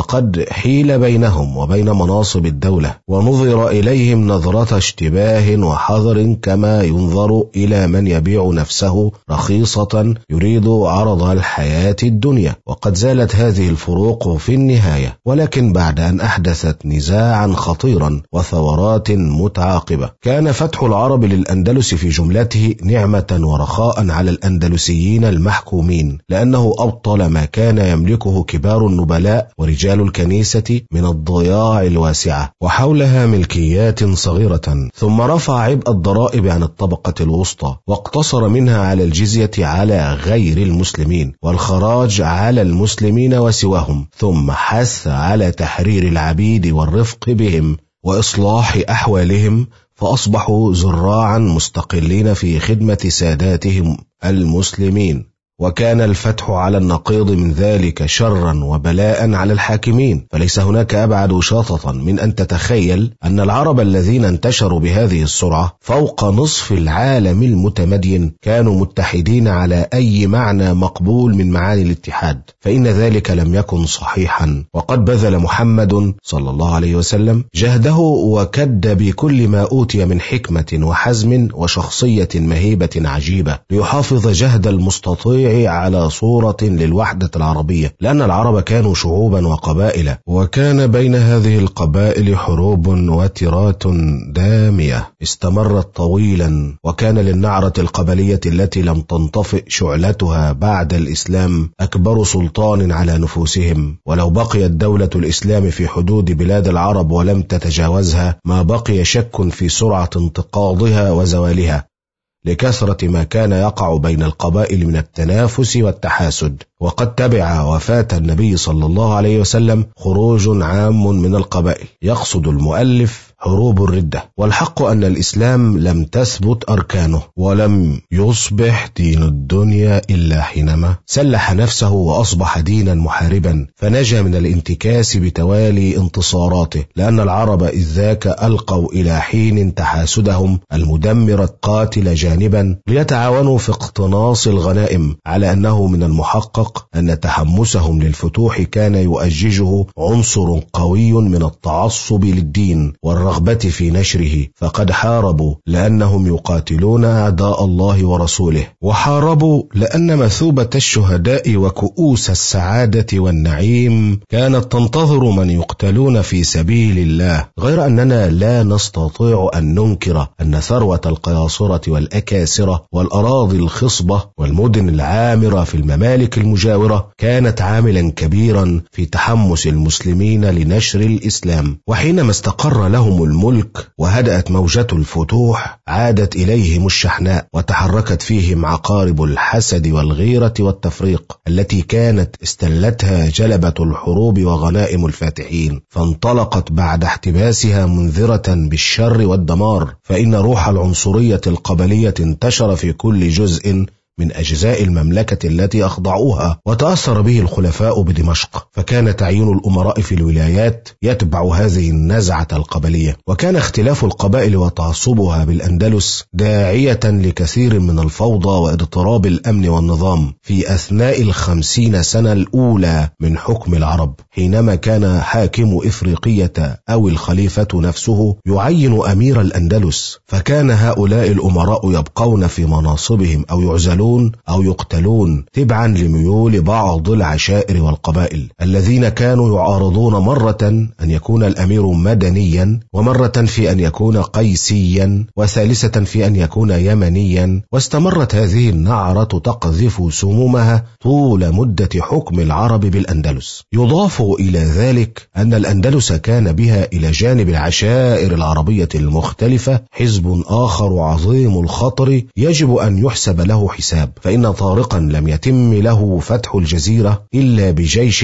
S1: حيل بينهم وبين مناصب الدولة، ونظر إليهم نظرة اشتباه وحذر كما ينظر إلى من يبيع نفسه رخيصة يريد عرض الحياة الدنيا. وقد زالت هذه الفروق في النهاية، ولكن بعد أن أحدثت نزاعا خطيرا وثورات متعاقبة. كان فتح العرب للأندلس في جملته نعمة ورخاء على الأندلسيين المحكومين، لأنه أبطل ما كان يملكه كبار النبلاء ورجال الكنيسة من الضياع الواسعة، وحولها ملكيات صغيرة. ثم رفع عبء الضرائب عن الطبقة الوسطى، واقتصر منها على الجزية على غير المسلمين، والخراج على المسلمين وسواهم. ثم حث على تحرير العبيد والرفق بهم وإصلاح أحوالهم، فأصبحوا زراعا مستقلين في خدمة ساداتهم المسلمين. وكان الفتح على النقيض من ذلك شرا وبلاء على الحاكمين، فليس هناك أبعد شاطة من أن تتخيل أن العرب الذين انتشروا بهذه السرعة فوق نصف العالم المتمدين كانوا متحدين على أي معنى مقبول من معاني الاتحاد، فإن ذلك لم يكن صحيحا. وقد بذل محمد صلى الله عليه وسلم جهده وكد بكل ما أوتي من حكمة وحزم وشخصية مهيبة عجيبة ليحافظ جهد المستطيع على صورة للوحدة العربية، لأن العرب كانوا شعوبا وقبائل، وكان بين هذه القبائل حروب وترات دامية استمرت طويلا. وكان للنعرة القبلية التي لم تنطفئ شعلتها بعد الإسلام أكبر سلطان على نفوسهم، ولو بقيت دولة الإسلام في حدود بلاد العرب ولم تتجاوزها ما بقي شك في سرعة انتقاضها وزوالها، لكثرة ما كان يقع بين القبائل من التنافس والتحاسد. وقد تبع وفاة النبي صلى الله عليه وسلم خروج عام من القبائل، يقصد المؤلف حروب الردة. والحق أن الإسلام لم تثبت أركانه، ولم يصبح دين الدنيا إلا حينما سلح نفسه وأصبح دينا محاربا، فنجا من الانتكاس بتوالي انتصاراته، لأن العرب إذ ذاك ألقوا إلى حين تحاسدهم المدمر القاتل جانبا ليتعاونوا في اقتناص الغنائم، على أنه من المحقق أن تحمسهم للفتوح كان يؤججه عنصر قوي من التعصب للدين والرغبة في نشره، فقد حاربوا لأنهم يقاتلون أعداء الله ورسوله، وحاربوا لأن مثوبة الشهداء وكؤوس السعادة والنعيم كانت تنتظر من يقتلون في سبيل الله. غير أننا لا نستطيع أن ننكر أن ثروة القياصرة والأكاسرة والأراضي الخصبة والمدن العامرة في الممالك المجاورة كانت عاملا كبيرا في تحمس المسلمين لنشر الإسلام. وحينما استقر لهم الملك وهدأت موجة الفتوح عادت إليهم الشحناء، وتحركت فيهم عقارب الحسد والغيرة والتفريق التي كانت استلتها جلبة الحروب وغنائم الفاتحين، فانطلقت بعد احتباسها منذرة بالشر والدمار. فإن روح العنصرية القبلية انتشر في كل جزء من أجزاء المملكة التي أخضعوها، وتأثر به الخلفاء بدمشق، فكان تعيين الأمراء في الولايات يتبع هذه النزعة القبلية. وكان اختلاف القبائل وتعصبها بالأندلس داعية لكثير من الفوضى واضطراب الأمن والنظام في أثناء الخمسين سنة الأولى من حكم العرب، حينما كان حاكم إفريقية أو الخليفة نفسه يعين أمير الأندلس، فكان هؤلاء الأمراء يبقون في مناصبهم أو يعزلون أو يقتلون تبعا لميول بعض العشائر والقبائل الذين كانوا يعارضون مرة أن يكون الأمير مدنيا، ومرة في أن يكون قيسيا، وثالثة في أن يكون يمنيا. واستمرت هذه النعرة تقذف سمومها طول مدة حكم العرب بالأندلس. يضاف إلى ذلك أن الأندلس كان بها إلى جانب العشائر العربية المختلفة حزب آخر عظيم الخطر يجب أن يحسب له حساب، فإن طارقا لم يتم له فتح الجزيرة إلا بجيش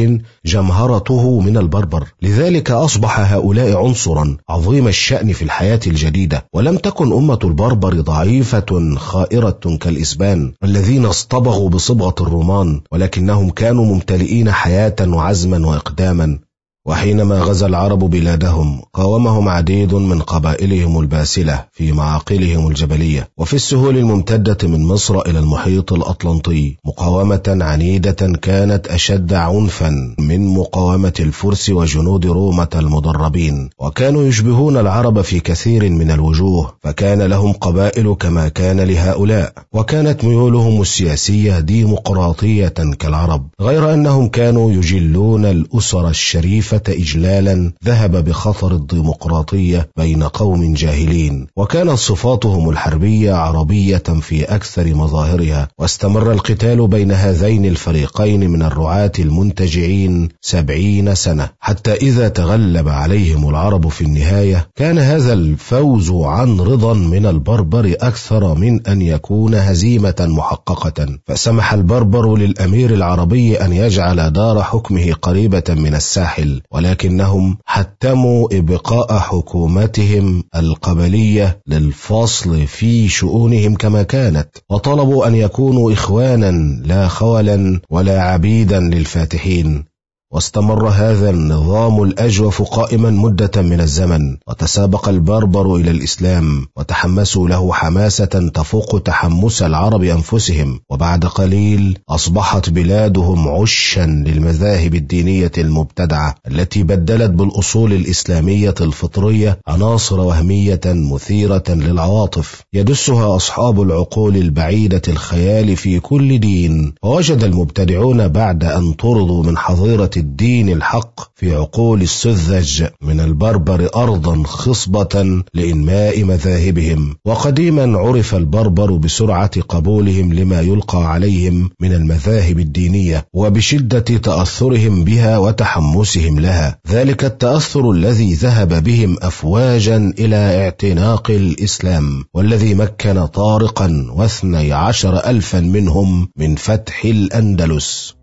S1: جمهرته من البربر، لذلك أصبح هؤلاء عنصرا عظيم الشأن في الحياة الجديدة. ولم تكن أمة البربر ضعيفة خائرة كالإسبان الذين اصطبغوا بصبغة الرومان، ولكنهم كانوا ممتلئين حياة وعزما وإقداما. وحينما غزا العرب بلادهم قاومهم عديد من قبائلهم الباسلة في معاقلهم الجبلية وفي السهول الممتدة من مصر إلى المحيط الأطلنطي، مقاومة عنيدة كانت أشد عنفا من مقاومة الفرس وجنود رومة المدربين، وكانوا يشبهون العرب في كثير من الوجوه، فكان لهم قبائل كما كان لهؤلاء، وكانت ميولهم السياسية ديمقراطية كالعرب، غير أنهم كانوا يجلون الأسر الشريفة إجلالا ذهب بخطر الديمقراطية بين قوم جاهلين، وكانت صفاتهم الحربية عربية في أكثر مظاهرها. واستمر القتال بين هذين الفريقين من الرعاة المنتجعين سبعين سنة، حتى إذا تغلب عليهم العرب في النهاية كان هذا الفوز عن رضا من البربر أكثر من أن يكون هزيمة محققة، فسمح البربر للأمير العربي أن يجعل دار حكمه قريبة من الساحل، ولكنهم حتموا إبقاء حكومتهم القبلية للفصل في شؤونهم كما كانت، وطلبوا أن يكونوا إخوانا لا خولا ولا عبيدا للفاتحين. واستمر هذا النظام الأجوف قائما مدة من الزمن، وتسابق البربر إلى الإسلام وتحمسوا له حماسة تفوق تحمس العرب أنفسهم، وبعد قليل أصبحت بلادهم عشا للمذاهب الدينية المبتدعة التي بدلت بالأصول الإسلامية الفطرية عناصر وهمية مثيرة للعواطف يدسها أصحاب العقول البعيدة الخيال في كل دين. ووجد المبتدعون بعد أن طردوا من حظيرة الدين الحق في عقول السذج من البربر أرضا خصبة لإنماء مذاهبهم. وقديما عرف البربر بسرعة قبولهم لما يلقى عليهم من المذاهب الدينية وبشدة تأثرهم بها وتحمسهم لها، ذلك التأثر الذي ذهب بهم أفواجا إلى اعتناق الإسلام، والذي مكن طارقا واثني عشر ألفا منهم من فتح الأندلس.